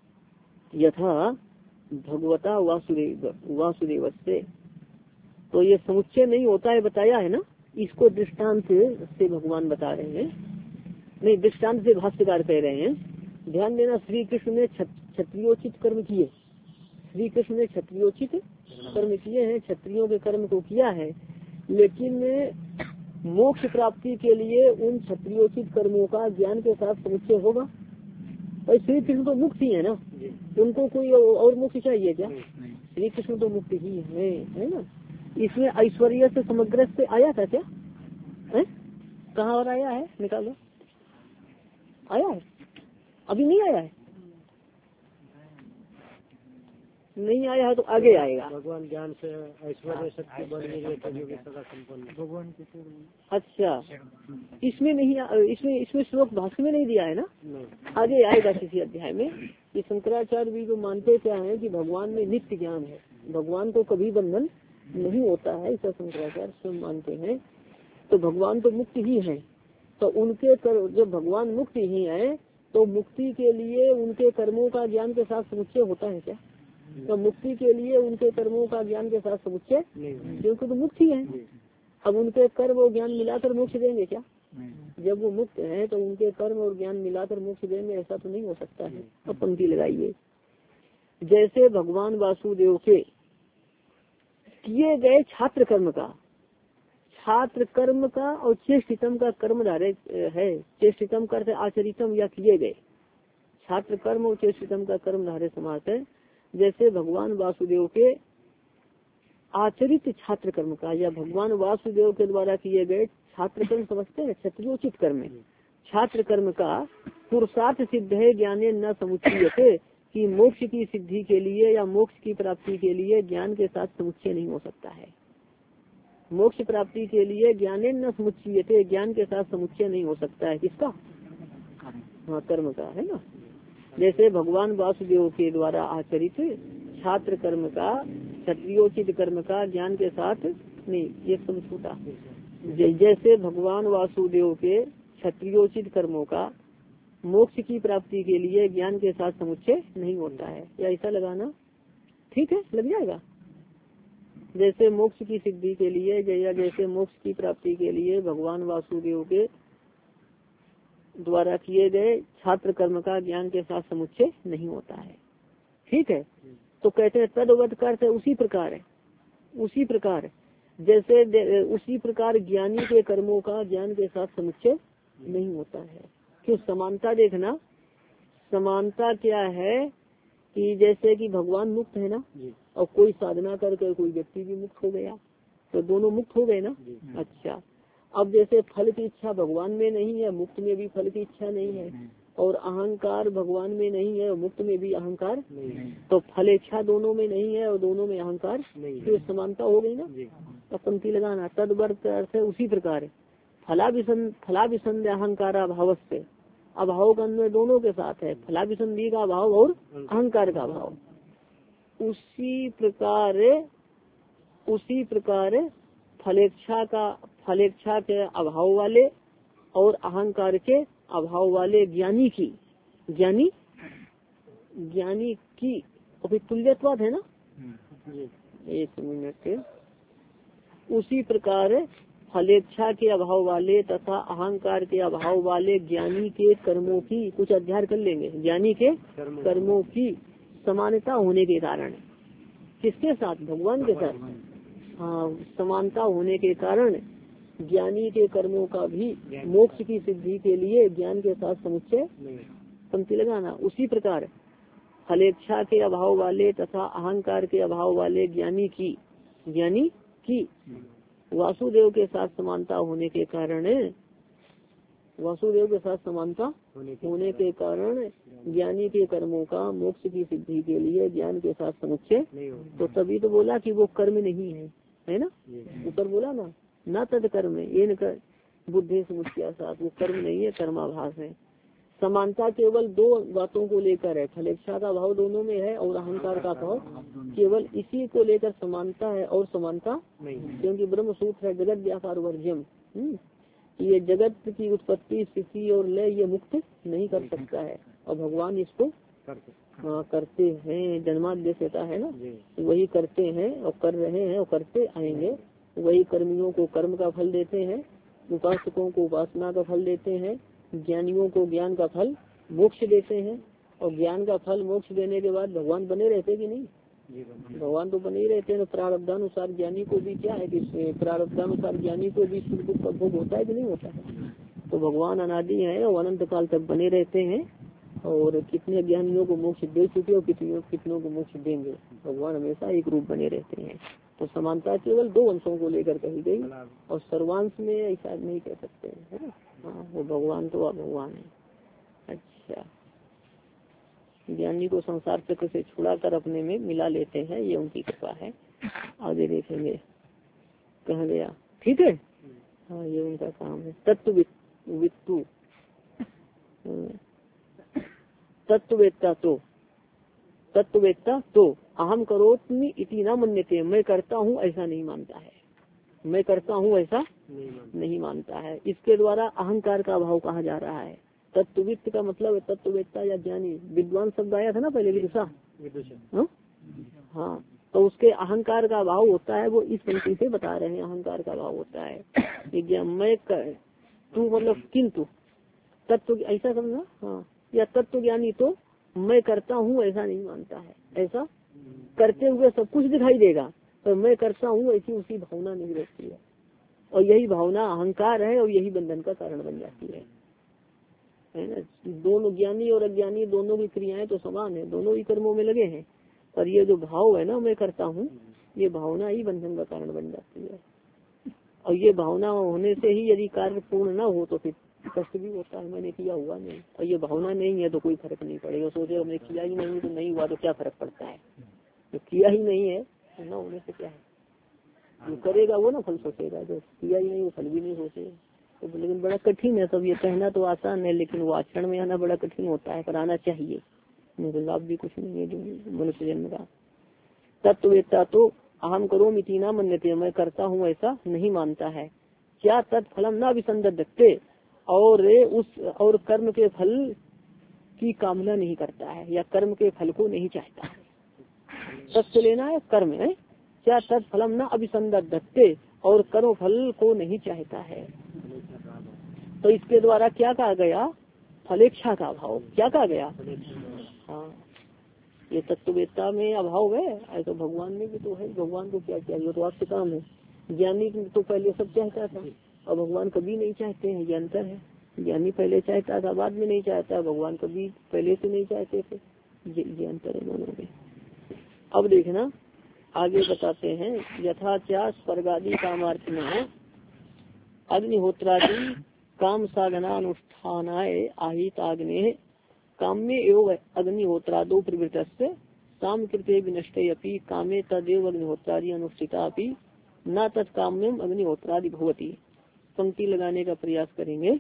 यथा भगवता वासुदेव वासुदेव से, तो ये समुच्चय नहीं होता है बताया है ना, इसको दृष्टांत से भगवान बता रहे हैं, नहीं दृष्टांत से भाष्यकार कह रहे हैं। ध्यान देना, श्री कृष्ण ने क्षत्रियोचित कर्म किए, श्री कृष्ण ने क्षत्रियोचित कर्म किए हैं, क्षत्रियों के कर्म को किया है, लेकिन मोक्ष प्राप्ति के लिए उन क्षत्रियोचित कर्मों का ज्ञान के साथ समुच्चय होगा। और श्री कृष्ण तो मुक्त ही है ना, उनको कोई और मुक्त चाहिए क्या? श्री कृष्ण तो मुक्त ही है, है ना। इसमें ऐश्वर्य से समग्र से आया था क्या? है कहाँ और आया है? निकालो, आया है? अभी नहीं आया है, नहीं आया है तो आगे आएगा। भगवान ज्ञान से ऐश्वर्य शक्ति बढ़ गई है, सदा संपन्न भगवान के। अच्छा, इसमें नहीं, इसमें इसमें श्लोक भाष्य में नहीं दिया है ना, आगे आएगा किसी अध्याय में। ये शंकराचार्य भी जो मानते क्या है कि भगवान में नित्य ज्ञान है, भगवान को कभी बंधन नहीं होता है, ऐसा शंकराचार्य स्वयं मानते हैं। तो भगवान तो मुक्त ही है, तो उनके कर, जब भगवान मुक्त ही है तो मुक्ति के लिए उनके कर्मों का ज्ञान के साथ समुच्चय होता है क्या? तो मुक्ति के लिए उनके कर्मों का ज्ञान के साथ समुच्चय, क्योंकि तो मुक्त ही है। अब उनके कर्म और ज्ञान मिलाकर मोक्ष देंगे क्या? जब वो मुक्त है तो उनके कर्म और ज्ञान मिलाकर मोक्ष देंगे, ऐसा तो नहीं हो सकता है। अब पंक्ति लगाइए। जैसे भगवान वासुदेव के किए गए छात्र कर्म का, छात्र कर्म का और चेष्टितम का कर्म धारे है, चेष्टितम करते आचरितम या किए गए, छात्र कर्म और चेष्टितम का कर्म धारे समास है। जैसे भगवान वासुदेव के आचरित छात्र कर्म का या भगवान वासुदेव के द्वारा किए गए छात्र कर्म समझते हैं, क्षत्रियोचित कर्म, छात्र कर्म का पुरुषार्थ सिद्ध है ज्ञाने न समुच्चयते, कि मोक्ष की सिद्धि के लिए या मोक्ष की प्राप्ति के लिए ज्ञान के साथ समुच्चय नहीं हो सकता है। मोक्ष प्राप्ति के लिए ज्ञाने न समुच्चयते, ज्ञान के साथ समुच्चय नहीं हो सकता है। किसका? हाँ, कर्म का, है ना। जैसे भगवान वासुदेव के द्वारा आचरित छात्र कर्म का क्षत्रियोचित कर्म का ज्ञान के साथ नहीं, ये समझूता। जैसे भगवान वासुदेव के क्षत्रियोचित कर्मों का मोक्ष की प्राप्ति के लिए ज्ञान के साथ समुच्चय नहीं होता है, या ऐसा लगाना ठीक है, लग जाएगा। जैसे मोक्ष की सिद्धि के लिए या जैसे मोक्ष की प्राप्ति के लिए भगवान वासुदेव के द्वारा किए गए छात्र कर्म का ज्ञान के साथ समुच्चय नहीं होता है, ठीक है। तो कहते हैं तदवत का अर्थ है उसी प्रकार है, उसी प्रकार जैसे उसी प्रकार ज्ञानी के कर्मों का ज्ञान के साथ समुच्चय नहीं होता है। क्यों? समानता देखना, समानता क्या है कि जैसे कि भगवान मुक्त है ना, और कोई साधना करके कोई व्यक्ति भी मुक्त हो गया, तो दोनों मुक्त हो गए ना। अच्छा, अब जैसे फल की इच्छा भगवान में नहीं है, मुक्त में भी फल की इच्छा नहीं है, और अहंकार भगवान में नहीं है और मुक्त में भी अहंकार नहीं, तो फल इच्छा दोनों में नहीं है और दोनों में अहंकार तो समानता हो गई ना। तो पंक्ति लगाना तदवर्त अर्थ है उसी प्रकार फलाभिसंध फलाभिसंध अहंकार अभाव से, अभाव का अन्वय दोनों के साथ है, फलाभिसंधि का अभाव और अहंकार का अभाव। उसी प्रकार उसी प्रकार फलेच्छा का फलेच्छा के अभाव वाले और अहंकार के अभाव वाले ज्ञानी की ज्ञानी ज्ञानी की अभी तुल्यत्वाद है ना। एक मिनट, उसी प्रकार फलेच्छा के अभाव वाले तथा अहंकार के अभाव वाले ज्ञानी के कर्मों की, कुछ अध्ययन कर लेंगे, ज्ञानी के कर्मों की समानता होने के कारण, किसके साथ? भगवान के साथ। हाँ, समानता होने के कारण ज्ञानी के कर्मों का भी मोक्ष की सिद्धि के लिए ज्ञान के साथ समुच्चय, पंक्ति लगाना उसी प्रकार फलेच्छा के अभाव वाले तथा अहंकार के अभाव वाले ज्ञानी की ज्ञानी की वासुदेव के साथ समानता होने के कारण वासुदेव के साथ समानता होने के कारण ज्ञानी के कर्मों का मोक्ष की सिद्धि के लिए ज्ञान के साथ समुच्चय, तो तभी तो बोला कि वो कर्म नहीं है, है ना। ऊपर बोला ना न तद कर्म ये कर बुद्धि समुच्चय साथ, वो कर्म नहीं है, कर्माभास है। समानता केवल दो बातों को लेकर है, फलेच्छा का भाव दोनों में है और अहंकार का भाव, केवल इसी को लेकर समानता है और समानता नहीं, क्योंकि ब्रह्म सूत्र है जगत व्यापार वर्ज्यम, ये जगत की उत्पत्ति स्थिति और लय ये मुक्त नहीं कर सकता है, और भगवान इसको हाँ करते हैं, जन्माद्यसता है ना, वही करते हैं और कर रहे हैं और करते आएंगे। वही कर्मियों को कर्म का फल देते हैं, उपासकों को उपासना का फल देते हैं, ज्ञानियों को ज्ञान का फल मोक्ष देते हैं, और ज्ञान का फल मोक्ष देने के बाद भगवान बने रहते कि नहीं? भगवान तो बने ही रहते हैं। प्रारब्धानुसार ज्ञानी को भी क्या है कि प्रारब्धानुसार ज्ञानी को भी सुख दुख का भोग होता है कि नहीं होता है? तो भगवान अनादि है और अनंत काल तक बने रहते हैं, और कितने ज्ञानियों को मोक्ष दे चुके और कितनों कितनों को मोक्ष देंगे। भगवान हमेशा एक रूप बने रहते हैं। तो समानता केवल दो अंशों को लेकर कही गई, और सर्वांश में ऐसा नहीं कह सकते, है ना। हाँ, वो भगवान तो भगवान है। अच्छा, ज्ञानी को संसार चक्र से छुड़ाकर अपने में मिला लेते हैं, ये उनकी कृपा है। आगे देखेंगे कहा गया, ठीक है। हाँ, ये उनका काम है। तत्व वित्तु तत्ववेत्ता तो तत्ववेत्ता तो अहम करोत्मि इति न मन्यते, मैं करता हूँ ऐसा नहीं मानता है, मैं करता हूँ ऐसा नहीं, नहीं मानता है। इसके द्वारा अहंकार का अभाव कहा जा रहा है। तत्ववित्त का मतलब है तत्ववेत्ता या ज्ञानी। विद्वान शब्द आया था ना पहले, विदुषा। हाँ, हाँ, तो उसके अहंकार का अभाव होता है, वो इस पंक्ति से बता रहे हैं। अहंकार का अभाव होता है मैं कर, तू मतलब किंतु तत्व ऐसा समझना। हाँ, या तत्व ज्ञानी तो मैं करता हूँ ऐसा नहीं मानता है। ऐसा करते हुए सब कुछ दिखाई देगा, पर मैं करता हूँ ऐसी उसकी भावना नहीं रहती है, और यही भावना अहंकार है, और यही बंधन का कारण बन जाती है, है ना। दोनों ज्ञानी और अज्ञानी दोनों की क्रियाएं तो समान है, दोनों ही कर्मों में लगे हैं, पर ये जो भाव है ना मैं करता हूँ, ये भावना ही बंधन का कारण बन जाती है। और ये भावना होने से ही यदि कार्य पूर्ण न हो तो फिर कष्ट भी होता है, मैंने किया हुआ नहीं। और ये भावना नहीं है तो कोई फर्क नहीं पड़ेगा। सोचे हमने किया ही नहीं तो नहीं हुआ तो क्या फर्क पड़ता है, जो किया ही नहीं है तो न होने से क्या है। जो करेगा वो ना फल सोचेगा, जो किया ही नहीं वो फल भी नहीं सोचेगा। तो लेकिन बड़ा कठिन है सब। ये कहना तो आसान है, लेकिन वो आचरण में आना बड़ा कठिन होता है, पर आना चाहिए, नहीं तो लाभ भी कुछ नहीं है मनुष्य जन्म का। तत्ववेत्ता तो अहम करोमि इति न मन्यते, मैं करता हूँ ऐसा नहीं मानता है। क्या तत्फलम न विसंदते, और उस और कर्म के फल की कामना नहीं करता है, या कर्म के फल को नहीं चाहता है। तत्व लेना है कर्म है। क्या तत्फलम न अभिसंदते, और कर्म फल को नहीं चाहता है। तो इसके द्वारा क्या कहा गया, फलेच्छा का अभाव। क्या कहा गया, हाँ ये तत्ववेत्ता में अभाव है, ऐसा भगवान में भी तो है। भगवान को क्या चाहिए, तो आपसे काम है। ज्ञानी तो पहले सब चाहता था, और भगवान कभी नहीं चाहते हैं, ये अंतर है। ज्ञानी पहले चाहता था, बाद में नहीं चाहता, भगवान कभी पहले से नहीं चाहते थे, ये, ये अंतर है दोनों में। अब देखना आगे बताते हैं, यथा क्या स्वर्गादि कामार्थिना अग्निहोत्रादि काम साधना अनुष्ठानाय आहिताग्ने काम्ये एवं अग्निहोत्रादो प्रवृत्तस्य काम कृते विनष्टे अपि कामे तदेव अग्निहोत्रादि अनुष्ठिता अपि न तत्काम्यम अग्निहोत्रादि भवति। पंक्ति लगाने का प्रयास करेंगे।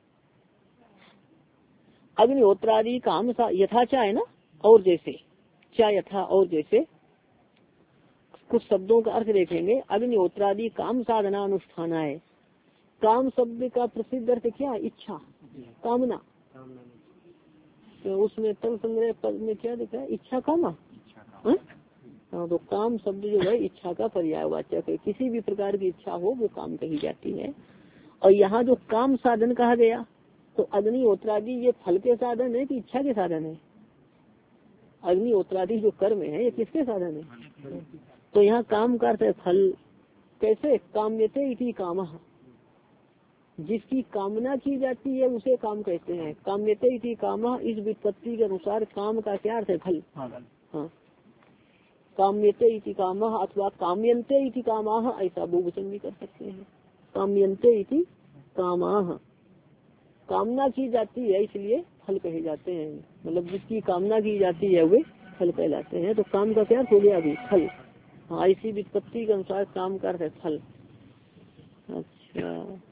अग्निहोत्रादि काम सा यथा चा है ना, और जैसे चा यथा और जैसे, कुछ शब्दों का अर्थ देखेंगे। अग्निहोत्रादि काम साधना अनुष्ठान है। काम शब्द का प्रसिद्ध अर्थ क्या, इच्छा, कामना। तो उसमें तल संग्रह पद में क्या लिखा है, इच्छा कामा। हाँ, तो काम शब्द जो है इच्छा का पर्यायवाचक है। किसी भी प्रकार की इच्छा हो वो काम कही जाती है। और यहाँ जो काम साधन कहा गया, तो अग्निहोत्रादि ये फल के साधन है कि इच्छा के साधन है। अग्निहोत्रादि जो कर्म है ये किसके साधन है। तो यहाँ काम का अर्थ है फल। कैसे, काम्यते इति कामः, जिसकी कामना की जाती है उसे काम कहते हैं। काम्यते इति कामः, इस विपत्ति के अनुसार काम का क्या अर्थ है, फल। हाँ, काम्यते इति कामः अथवा काम्यन्ते इति कामाः, ऐसा बहुवचन भी कर सकते हैं। काम्यन्ते इति कामाः, कामना की जाती है इसलिए फल कहे जाते हैं। मतलब जिसकी कामना की जाती है वे फल कहलाते हैं। तो काम का क्या हो गया अभी, फल। हाँ, इसी विपत्ति के अनुसार काम का अर्थ है फल। अच्छा,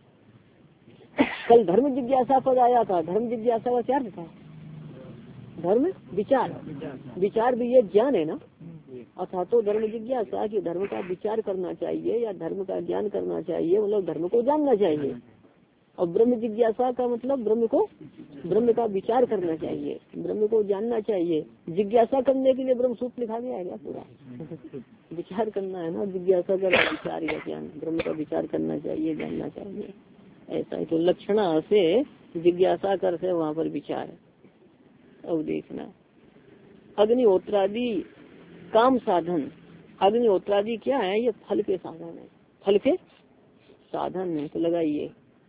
कल धर्म जिज्ञासा पद आया था। धर्म जिज्ञासा का क्या अर्थ था, धर्म विचार। विचार भी ये ज्ञान है ना, अथा तो धर्म जिज्ञासा कि धर्म का विचार करना चाहिए या धर्म का ज्ञान करना चाहिए, मतलब धर्म को जानना चाहिए। और ब्रह्म जिज्ञासा का मतलब ब्रह्म को, ब्रह्म का विचार करना चाहिए, ब्रह्म को जानना चाहिए। जिज्ञासा करने के लिए ब्रह्म सूत्र लिखा गया है क्या पूरा विचार करना है ना, जिज्ञासा का विचार या ज्ञान, ब्रह्म का विचार करना चाहिए, जानना चाहिए, ऐसा है। तो लक्षणा से जिज्ञासा करते वहाँ पर विचार। अब देखना अग्निहोत्रादि काम साधन, अग्निहोत्रादि क्या है, ये फल के साधन है, फल के साधन है। तो लगाइए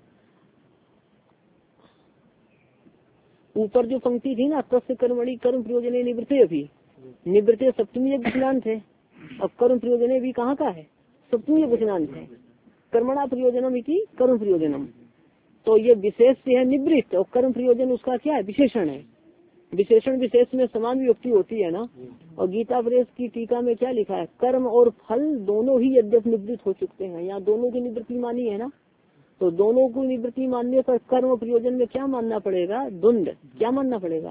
ऊपर जो पंक्ति थी ना, तस्य कर्मणि कर्म प्रयोजने निवृत्ते अभी, निवृत्ते सप्तमी एक वचनांत है। अब कर्म प्रयोजने भी कहाँ का है, सप्तमी एक वचनांत है। कर्मणा प्रयोजनम इति कर्म प्रयोजनम, तो ये विशेष से है निवृत्त, और कर्म प्रयोजन उसका क्या है, विशेषण है। विशेषण विशेष में समान विभक्ति होती है ना। और गीता प्रेस की टीका में क्या लिखा है, कर्म और फल दोनों ही यद्यप निवृत्त हो चुके हैं, यहाँ दोनों की निवृत्ति मानी है ना। तो दोनों को निवृत्ति मानने पर कर्म प्रयोजन में क्या मानना पड़ेगा, द्वंद्व, क्या मानना पड़ेगा।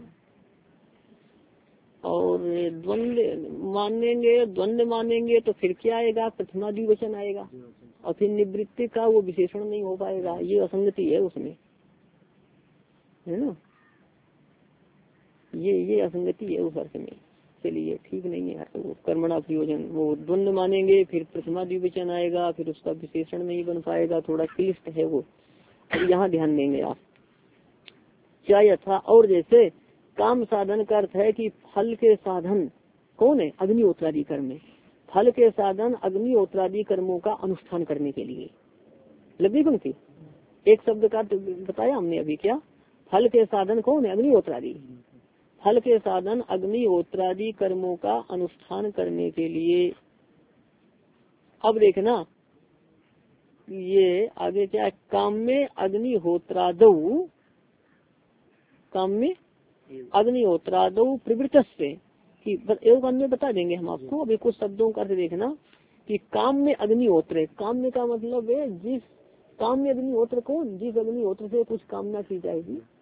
और द्वंद्व मानेंगे, द्वंद्व मानेंगे तो फिर क्या आएगा, प्रथमा द्विवचन आएगा, और फिर निवृत्ति का वो विशेषण नहीं हो पाएगा। ये असंगति है उसमें, है ना, ये ये असंगति है उस अर्थ में। चलिए ठीक नहीं है, तो कर्मणा प्रयोजन वो द्वंद्व मानेंगे, फिर प्रथमा द्विवचन आएगा, फिर उसका विशेषण नहीं बन पाएगा, थोड़ा क्लिष्ट है वो। अब यहाँ ध्यान देंगे आप। क्या यथा और जैसे, काम साधन का अर्थ है कि फल के साधन कौन है, अग्निहोत्रादि कर्म है। फल के साधन अग्निहोत्रादि कर्मों का अनुष्ठान करने के लिए। लगी पंक्ति, एक शब्द का बताया हमने अभी, क्या फल के साधन कौन है, अग्निहोत्रादि। फल के साधन अग्निहोत्रादि कर्मों का अनुष्ठान करने के लिए। अब देखना ये आगे क्या है, काम में अग्निहोत्रादौ, काम में अग्निहोत्रादौ प्रवृत्तस्य कि एक अन्य बता देंगे हम आपको। अभी कुछ शब्दों का अर्थ देखना कि काम में अग्निहोत्र, काम में का मतलब है जिस काम में अग्निहोत्र कौन, जिस अग्निहोत्र से कुछ कामना की जाएगी,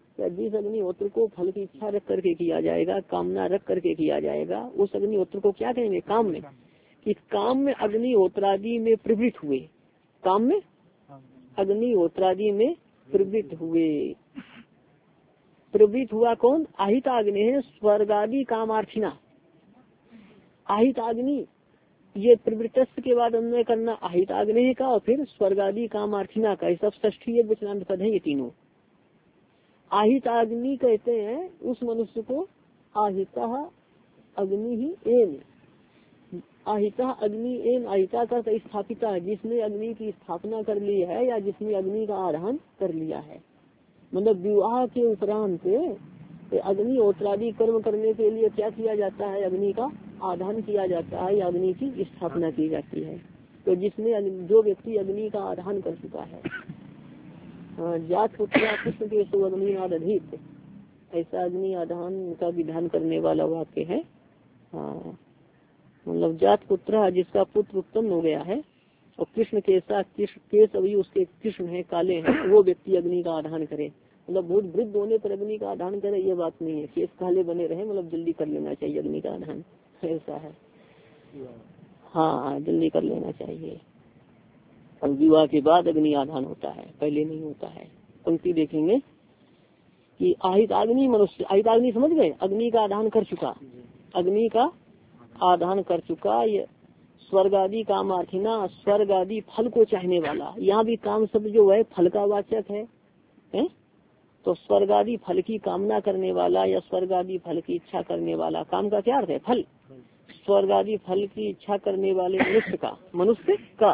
जिस अग्निहोत्र को फल की इच्छा रख करके किया जाएगा, कामना रख करके किया जाएगा, उस अग्निहोत्र को क्या कहेंगे? काम में। कि काम में अग्निहोत्रादि में प्रवृत्त हुए, काम में अग्निहोत्रादि में प्रवृत्त हुए। प्रवृत्त हुआ कौन? आहिताग्नि है, स्वर्गादि कामार्थिना। आहिताग्नि ये प्रवृत्त के बाद अन्वय करना आहिताग्नि का और फिर स्वर्गादि कामार्थिना का, सब षष्ठी वचनांत पद है ये तीनों। आहिताग्नि कहते हैं उस मनुष्य को, आहिता अग्नि ही एन, आहिता अग्नि एन, आहिता का स्थापिता है, जिसने अग्नि की स्थापना कर ली है या जिसने अग्नि का आराधन कर लिया है। मतलब विवाह के उपरांत अग्नि होत्रादि कर्म करने के लिए क्या किया जाता है? अग्नि का आधान किया जाता है या अग्नि की स्थापना की जाती है। तो जिसने, जो व्यक्ति अग्नि का आधान कर चुका है, जात पुत्रा कृष्ण के सो अग्निनाद अधिक, ऐसा अग्नि आधान का विधान करने वाला वाक्य है। हाँ, मतलब जात पुत्रा जिसका पुत्र उत्पन्न हो गया है और कृष्ण के साथ केस अभी उसके कृष्ण है, काले हैं, वो व्यक्ति अग्नि का आधान करे। मतलब बहुत वृद्ध होने पर अग्नि का आधान करे ये बात नहीं है, केस काले बने रहे मतलब जल्दी कर लेना चाहिए अग्नि का आधान, ऐसा है। हाँ, जल्दी कर लेना चाहिए। और विवाह के बाद अग्नि आधान होता है, पहले नहीं होता है। पंक्ति देखेंगे कि आहिताग्नि मनुष्य, आहिताग्नि समझ गए, अग्नि का आधान कर चुका, अग्नि का आधान कर चुका। ये स्वर्ग आदि कामार्थिना, स्वर्ग आदि फल को चाहने वाला। यहाँ भी काम शब्द जो है फल का वाचक है, है? तो स्वर्ग आदि फल की कामना करने वाला या स्वर्ग आदि फल की इच्छा करने वाला। काम का क्या अर्थ है? फल। स्वर्ग आदि फल की इच्छा करने वाले मनुष्य का, मनुष्य का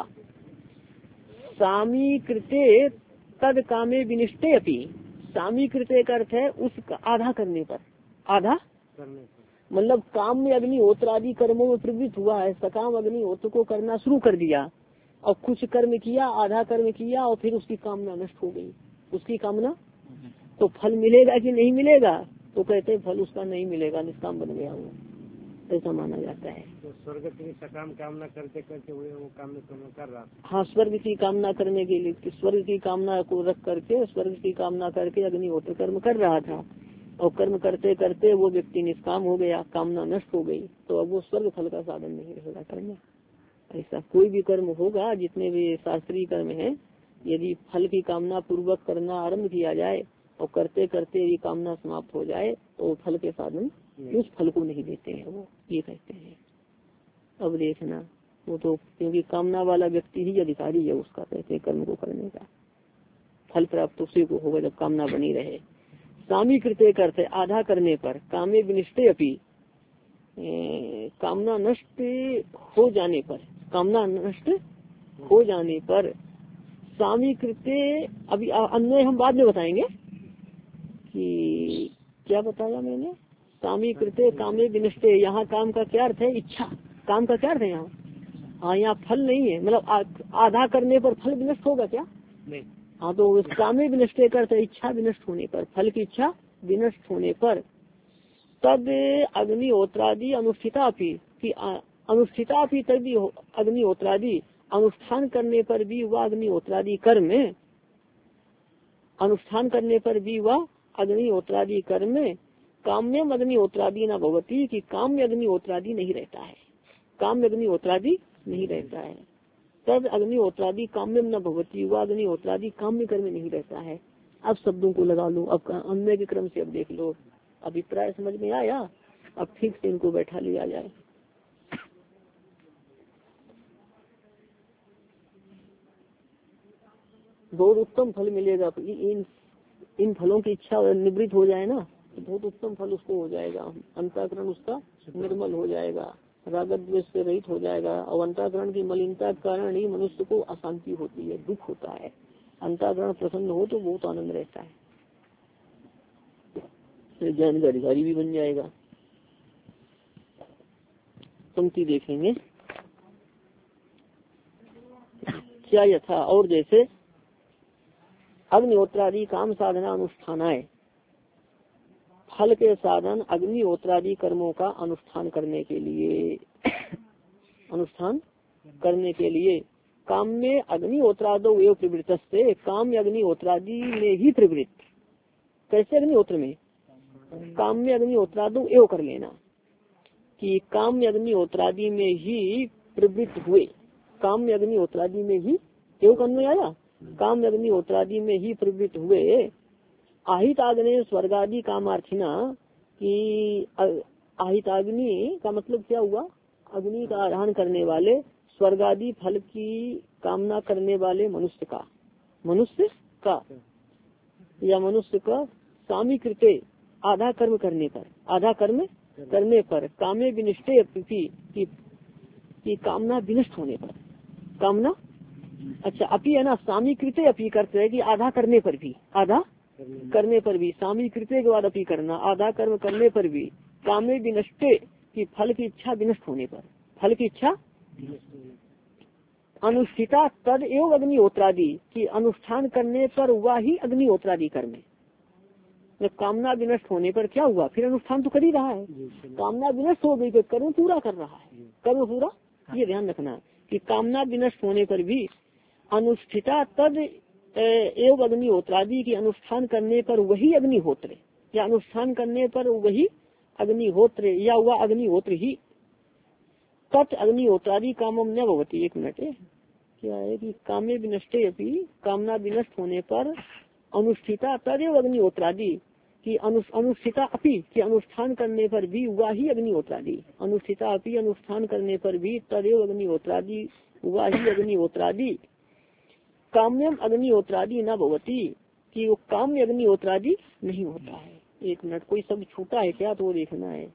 सामी कृते तद कामे विनिष्टे अपि। सामी कृते का अर्थ है उसका आधा करने पर, आधा करने पर मतलब काम में अग्निहोत्र आदि कर्मों में प्रवृत्त हुआ है, सकाम अग्निहोत्र को करना शुरू कर दिया और कुछ कर्म किया, आधा कर्म किया और फिर उसकी कामना नष्ट हो गई। उसकी कामना, तो फल मिलेगा कि नहीं मिलेगा? तो कहते हैं फल उसका नहीं मिलेगा, निष्काम बन गया वो, ऐसा माना जाता है। तो स्वर्ग की सकाम कामना करते करते हुए वो काम कर रहा। हाँ, स्वर्ग की कामना करने के लिए, स्वर्ग की कामना को रख करके, स्वर्ग की कामना करके अग्निहोत्र कर्म कर रहा था और कर्म करते करते वो व्यक्ति निष्काम हो गया, कामना नष्ट हो गई, तो अब वो स्वर्ग फल का साधन नहीं रहेगा करना। ऐसा कोई भी कर्म होगा, जितने भी शास्त्रीय कर्म है, यदि फल की कामना पूर्वक करना आरम्भ किया जाए और करते करते ये कामना समाप्त हो जाए तो फल के साधन उस फल को नहीं देते हैं, वो ये कहते हैं। अब देखना, वो तो क्योंकि कामना वाला व्यक्ति ही अधिकारी है उसका, कहते हैं कर्म को करने का, फल प्राप्त उसी को होगा जब कामना बनी रहे। सामी कृत्य करते आधा करने पर, कामे विनिष्टे अपि, कामना नष्ट हो जाने पर, कामना नष्ट हो जाने पर सामी कृत्य। अभी अन्य हम बाद में बताएंगे कि क्या बताया मैंने, सामी कृत्य कामे विनिष्टे। यहाँ काम का क्या अर्थ है? इच्छा। काम का क्या अर्थ है यहाँ? हाँ, यहाँ फल नहीं है, मतलब आधा करने पर फल विनष्ट होगा क्या? नहीं। हाँ, तो कामे विनष्टे का अर्थ है इच्छा विनष्ट होने पर, फल की इच्छा विनष्ट होने पर। तद अग्निहोत्रादि अनुष्ठिता भी, अनुष्ठिता भी तद अग्निहोत्रादि, अनुष्ठान करने पर भी वह अग्निहोत्रादि कर्म, अनुष्ठान करने पर भी वह अग्निहोत्रादि कर्म काम्य अग्निहोत्रादि न भवती, कि काम में अग्निहोत्रादि नहीं रहता है, काम में अग्निहोत्रादि नहीं रहता है। तद अग्निहोत्रादि काम्य न भवती, वह अग्निहोत्रादि काम्य कर्म नहीं रहता है। अब शब्दों को लगा लो, अब अन्य के क्रम से अब देख लो, अभिप्राय समझ में आया? अब ठीक से इनको बैठा लिया जाए। बहुत उत्तम फल मिलेगा, इन इन फलों की इच्छा निवृत्त हो जाए ना, तो बहुत उत्तम फल उसको हो जाएगा। अंतःकरण उसका निर्मल हो जाएगा, राग द्वेष से रहित हो जाएगा। और अंतःकरण की मलिनता के कारण ही मनुष्य को अशांति होती है, दुख होता है। अंतःकरण प्रसन्न हो तो बहुत आनंद रहता है, ज्ञान का अधिकारी भी बन जाएगा। पंक्ति देखेंगे क्या यथा, और जैसे अग्निहोत्रादि काम साधना अनुष्ठानाय, फल के साधन अग्निहोत्रादि कर्मों का अनुष्ठान करने के लिए, अनुष्ठान करने के लिए काम में अग्निहोत्रादो एवं प्रवृत्त से, काम में अग्निहोत्रादि में ही प्रवृत्त, कैसे अग्निहोत्र में, काम में अग्निहोत्रादि एवं कर लेना कि काम में अग्निहोत्रादि में ही प्रवृत्त हुए, काम में अग्निहोत्रादि में ही एवं करने आया, काम में अग्निहोत्रादि में ही प्रवृत्त हुए आहिताग्नि स्वर्गादि कामार्थिना कि आहिताग्नि का मतलब क्या हुआ, अग्नि का आराधन करने वाले स्वर्गादि फल की कामना करने वाले मनुष्य का, मनुष्य का या मनुष्य का स्वामी कृते आधा कर्म करने पर, आधा कर्म करने पर कामे विनिष्टे की, की, की कामना विनष्ट होने पर, कामना अच्छा अपी है ना, स्वामी कृते अपी करते है कि आधा करने पर भी, आधा करने पर भी, स्वामी कृते के बाद अपी करना, आधा कर्म करने पर भी कामे विनष्टे की फल की इच्छा विनष्ट होने पर, फल की इच्छा अनुष्ठिता तद एवं अग्निहोत्रादि की अनुष्ठान करने पर वह ही अग्निहोत्रादि कर्म है। जब कामना विनष्ट होने पर क्या हुआ, फिर अनुष्ठान तो कर ही रहा है, कामना विनष्ट हो गई तो कर्म पूरा कर रहा है, कर्म पूरा, ये ध्यान रखना कि कामना विनष्ट होने पर भी अनुष्ठिता तद एवं अग्निहोत्रादि की अनुष्ठान करने पर वही अग्निहोत्र, या अनुष्ठान करने पर वही अग्निहोत्र या वह अग्निहोत्र ही तत् अग्निहोत्रादि कामम न भवती। एक मिनट है, क्या है कि कामे विनष्टे अपनी, कामना विनष्ट होने पर अनुष्ठिता तदेव अग्निहोत्रादि की अनुष्ठिता अपी की अनुष्ठान करने पर भी वह ही अग्निहोत्रादि, अनुष्ठिता अपी अनुष्ठान करने पर भी तदेव अग्निहोत्रादि वह ही अग्निहोत्रादि काम्यम अग्निहोत्रादि न भवती कि वो काम्य अग्निहोत्रादि नहीं होता है। एक मिनट, कोई शब्द छूटा है क्या, तो वो देखना है।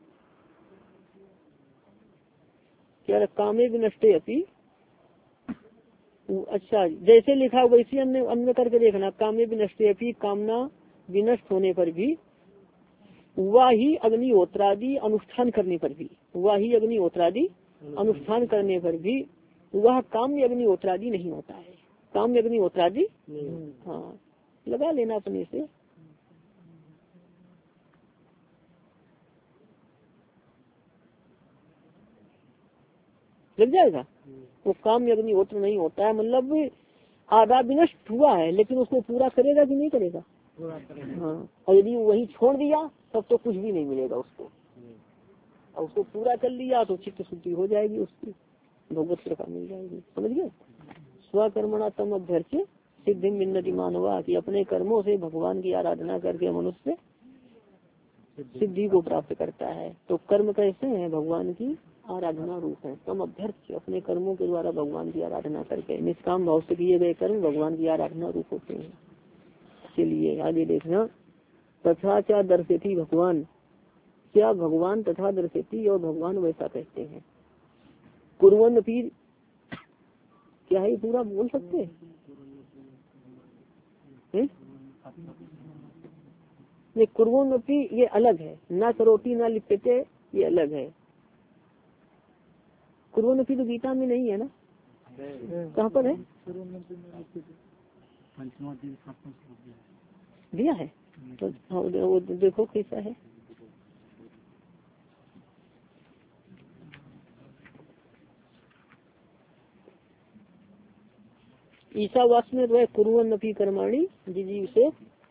क्या कामे विनष्टे अपी, अच्छा जैसे लिखा वैसे अन्य अन्य करके देखना, कामे विनष्टे अपी कामना विनष्ट होने पर भी वह ही अग्निहोत्रादि अनुष्ठान करने पर भी, वह ही अग्निहोत्रादि अनुष्ठान करने पर भी वह काम्य अग्निहोत्रादि नहीं होता है, काम्य अग्निहोत्रादि। हाँ लगा लेना अपने से। लग जाएगा, वो काम्य अग्निहोत्र नहीं होता है, मतलब आधा विनष्ट हुआ है लेकिन उसको पूरा करेगा कि नहीं करेगा, हाँ, और यदि वही छोड़ दिया तब तो कुछ भी नहीं मिलेगा उसको, और उसको पूरा कर लिया तो चित्त शुद्धि हो जाएगी, उसकी भगवत कृपा मिल जाएगी। समझ गए, स्वकर्मणा तम अभ्यर्च्य सिद्धि मिन्नति मानवा कि अपने कर्मों से भगवान की आराधना करके मनुष्य सिद्धि को प्राप्त करता है। तो कर्म कैसे हैं, भगवान की आराधना रूप है। तम अभ्यर्च्य अपने कर्मों के द्वारा भगवान की आराधना करके, निष्काम भाव से किए गए कर्म भगवान की आराधना रूप होते हैं। चलिए आगे देखना, तथा क्या दर्शेती भगवान, क्या भगवान तथा दर्शेती और भगवान वैसा कहते हैं। कुर्वन् फिर क्या है, पूरा बोल सकते हैं? नहीं, कुर्वन् अपि ये अलग है, ना करोटी ना लिप्यते ये अलग है। कुर्वन् अपि तो गीता में नहीं है ना, कहाँ पर है, दिया है तो हाँ, वो देखो कैसा है। ईशावास में तो है कुर्वन् अपि कर्माणि जिजीव से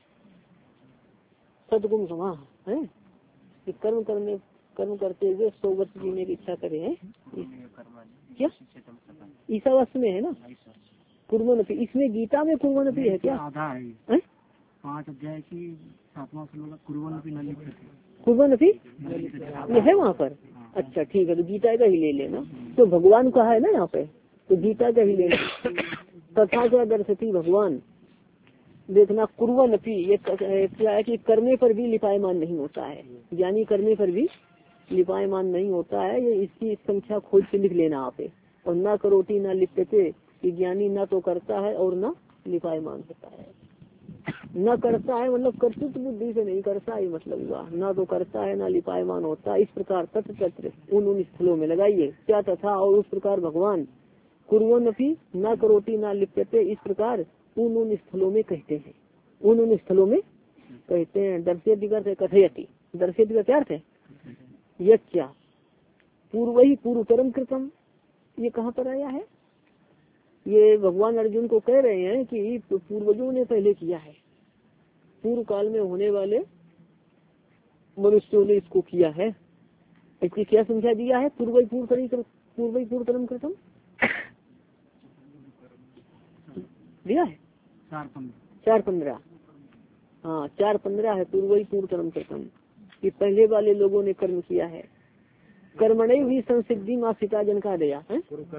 सदगुण समा है कि कर्म करने कर्म करते हुए सौ वर्ष जीने की इच्छा करे हैं। क्या ईशावास में है ना कुर्वन् अपि, इसमें गीता में कुर्वन् अपि है क्या, आधा है पांच अध्याय की सातवां श्लोक कुर्वन् अपि न लिप्यते, कुर्वन् अपि ये है वहाँ पर। अच्छा ठीक है, तो गीता का ही ले लेना, तो भगवान का है ना यहाँ पे, तो गीता का ही लेना। तथा क्या दर्शती भगवान, देखना कुर्वन् अपि ये क्या है कि करने पर भी लिपायमान नहीं होता है, ज्ञानी करने पर भी लिपायमान नहीं होता है। ये इसकी संख्या खोज के लिख लेना आप। और ना करोटी ना लिप्यते कि ज्ञानी ना तो करता है और ना लिपायमान होता है। न करता है मतलब कर्तृत्व बुद्धि से नहीं करता है मतलब हुआ, ना तो करता है ना लिपायमान होता। इस प्रकार तत्र तत्र उन उन स्थलों में लगाइए क्या तथा, और उस प्रकार भगवान कुर्वन् अपि न करोटी ना लिप्यते इस प्रकार उन उन स्थलों में कहते हैं, उन उन स्थलों में कहते हैं। दर्शेति से कथयति, दर्शेति का क्या अर्थ है, यह क्या पूर्व ही पूर्व परम कृतम, ये कहाँ पर आया है, ये भगवान अर्जुन को कह रहे हैं कि पूर्वजों ने पहले किया है, पूर्व काल में होने वाले मनुष्यों ने इसको किया है। इसकी क्या संख्या दिया है? पूर्व पूर्व पूर्व पूर्व कर्म कृतम दिया है चार पंद्रह। हाँ चार पंद्रह है पूर्व पूर्व कर्म कृतम, कि पहले वाले लोगों ने कर्म किया है। कर्मणे भी संसिद्धि मासिका जनका दया है।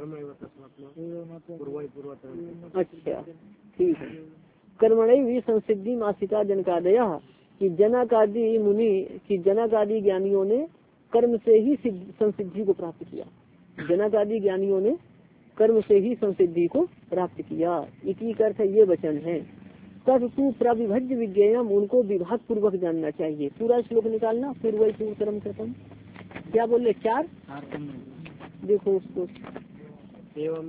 अच्छा ठीक है। कर्मणे भी संसिद्धि मासिका जनका दया, कि जनक आदि मुनि की जनक आदि ज्ञानियों ने कर्म से ही संसिद्धि को प्राप्त किया। जनक आदि ज्ञानियों ने कर्म से ही संसिद्धि को प्राप्त किया। इसी का अर्थ ये वचन है। तब तू प्रविभज्य विज्ञेयम, उनको विभाग पूर्वक जानना चाहिए। पूरा श्लोक निकालना। पूर्व पूर्व कर्म कृतम क्या बोले? चार देखो उसको एवं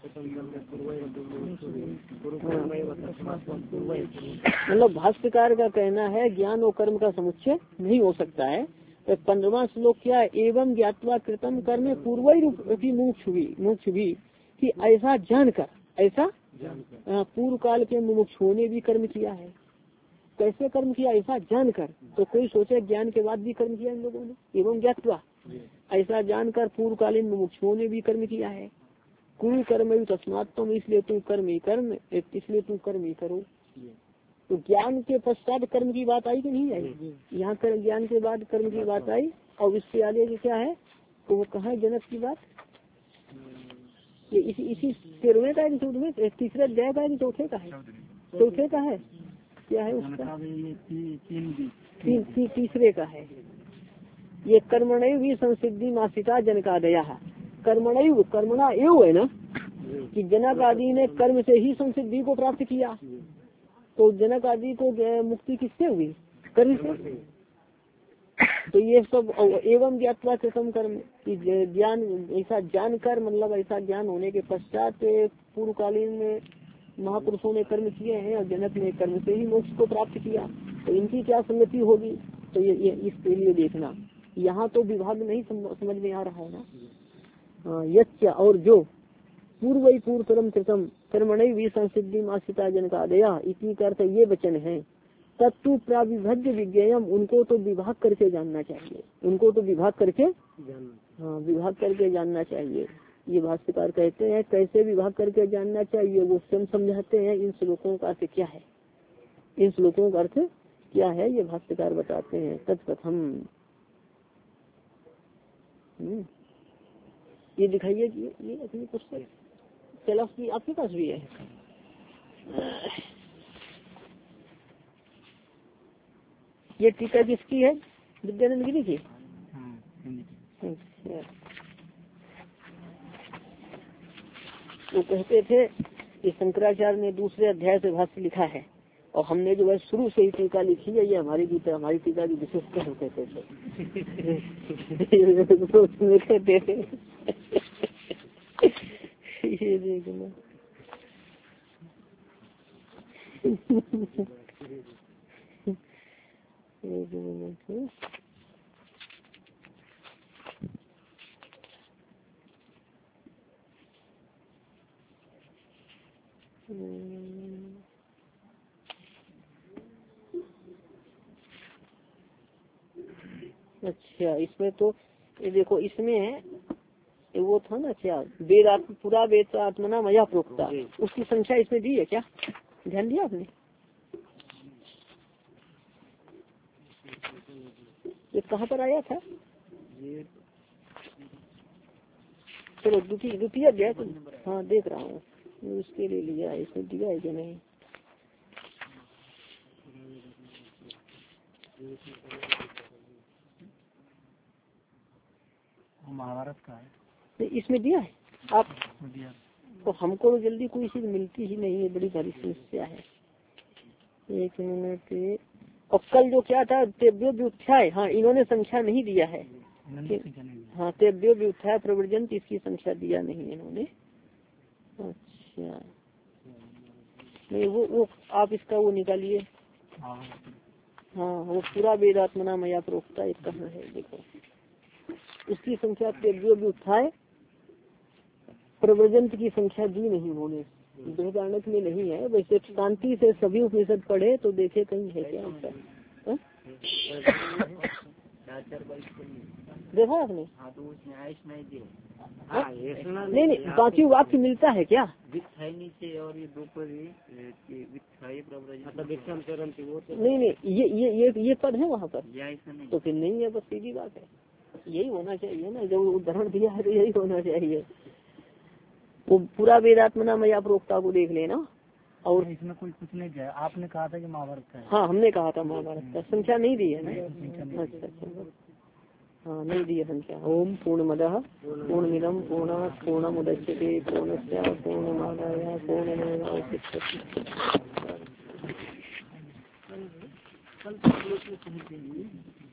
मतलब भाष्यकार का कहना है ज्ञान और कर्म का समुच्चय नहीं हो सकता है। तो पंद्रहवां श्लोक क्या है? एवं ज्ञात्वा कृतम कर्म पूर्व रूपी मुमुक्षु भी मुमुक्षु भी, कि ऐसा जानकर, ऐसा पूर्व काल के मुमुक्षुओं ने भी कर्म किया है। कैसे कर्म किया? ऐसा जानकर। तो कोई सोचे ज्ञान के बाद भी कर्म किया इन लोगों ने। एवं ज्ञात्वा ऐसा जानकर पूर्वकालीन मुमुक्षुओं ने भी कर्म किया है। कुल कर्म तस्मात् तुम, इसलिए तू कर्म ही कर्म, इसलिए तू कर्म ही करो। तो ज्ञान के पश्चात कर्म की बात आई कि नहीं आई? यहाँ कर ज्ञान के बाद कर्म की बात आई। और इससे आगे की क्या है? तो वो कहाँ जनक की बात? ये इसी इसी तेरहवें का है, चौदहवें, तीसरे अध्याय का है, चौथे का है? चौथे का है। क्या है उसका? ती, ती, तीसरे का है। ये कर्मणय भी संसिद्धि मासिका जनकादया। कर्मणय कर्मणा एव है ना, कि जनक आदि ने कर्म से ही संसिद्धि को प्राप्त किया। तो जनक आदि को मुक्ति किससे हुई? कर्म से। तो ये सब एवं ज्ञात्वा कृतम कर्म, की ज्ञान ऐसा जानकर, मतलब ऐसा ज्ञान होने के पश्चात पूर्वकालीन में महापुरुषों ने कर्म किए हैं और जनक ने कर्म से ही मोक्ष को प्राप्त किया। तो इनकी क्या संगति होगी? तो ये, ये इसके लिए देखना। यहाँ तो विभाग नहीं समझ में आ रहा है ना। हाँ यच्च, और जो पूर्व पूर्व कर्म कृतम कर्मणि भी संसिद्धि मासिता जनकादया, इसी का अर्थ ये वचन है। तत्व प्राविभज्य विज्ञेयम, उनको तो विभाग करके जानना चाहिए। उनको तो विभाग करके हाँ विभाग करके जानना चाहिए। ये भाष्यकार कहते हैं कैसे विभाग करके जानना चाहिए, वो स्वयं समझाते हैं। इन श्लोकों का अर्थ क्या है? इन श्लोकों का अर्थ क्या है ये भाष्यकार बताते हैं। तत्कथम, ये दिखाइए कि ये अपनी पुस्तक चला की आपके पास भी है। ये टीका किसकी है? विद्यानंद गिरी की। अच्छा, वो कहते थे कि शंकराचार्य ने दूसरे अध्याय से भाष्य लिखा है और हमने जो है शुरू से ही टीका लिखी है, ये हमारी टीका हमारी टीका की विशेषता हम कहते थे। कहते थे ये देखना एक मिनट। अच्छा, इसमें तो ये देखो, इसमें है वो था ना क्या, वेद पूरा वेद आत्मना मया प्रोक्ता, उसकी संख्या इसमें दी है क्या? ध्यान दिया आपने? ये कहाँ पर आया था? चलो द्वितीय द्वितीय अध्याय। हाँ देख रहा हूँ, उसके लिए लिया है। इसमें दिया है कि नहीं? महाभारत का है। इसमें दिया है आप तो हमको तो जल्दी कोई चीज मिलती ही नहीं है, बड़ी भारी समस्या है। एक मिनट। और कल जो क्या था, तेव्यो व्युत्थाय, हाँ इन्होंने संख्या नहीं दिया है। हाँ तेव्यो व्युत्थाय प्रवर्जन, इसकी संख्या दिया नहीं इन्होंने। अच्छा नहीं, वो वो आप इसका वो निकालिए। हाँ वो पूरा वेदात्मना मया प्रोक्ता एक कहाँ है देखो, उसकी संख्या तेव्यो व्युत्थाय प्रव्रजंत की संख्या दी नहीं उन्होंने। बृहदारण्यक में नहीं है। वैसे शांति से सभी उपनिषद पढ़े तो देखे कहीं है क्या ऐसा? देखा आपने? नहीं नहीं, बाकी वाक्य मिलता है क्या? नीचे और ये दो पर नहीं नहीं, ये ये ये ये पद है वहाँ पर, तो फिर नहीं है, बस सीधी बात है। यही होना चाहिए ना, जब उदाहरण दिया है तो यही होना चाहिए। वो पूरा वेदात्मना मया प्रोक्ता को देख लेना। और इसमें कोई कुछ नहीं किया, आपने कहा था कि महाभारत का है। हाँ, हमने कहा था महाभारत का, संख्या नहीं दी है ना। अच्छा अच्छा, हाँ नहीं दी है संख्या। ओम पूर्णमदः पूर्णमिदं पूर्णात् पूर्णमुदच्यते पूर्णस्य पूर्णमादाय पूर्णमेवावशिष्यते।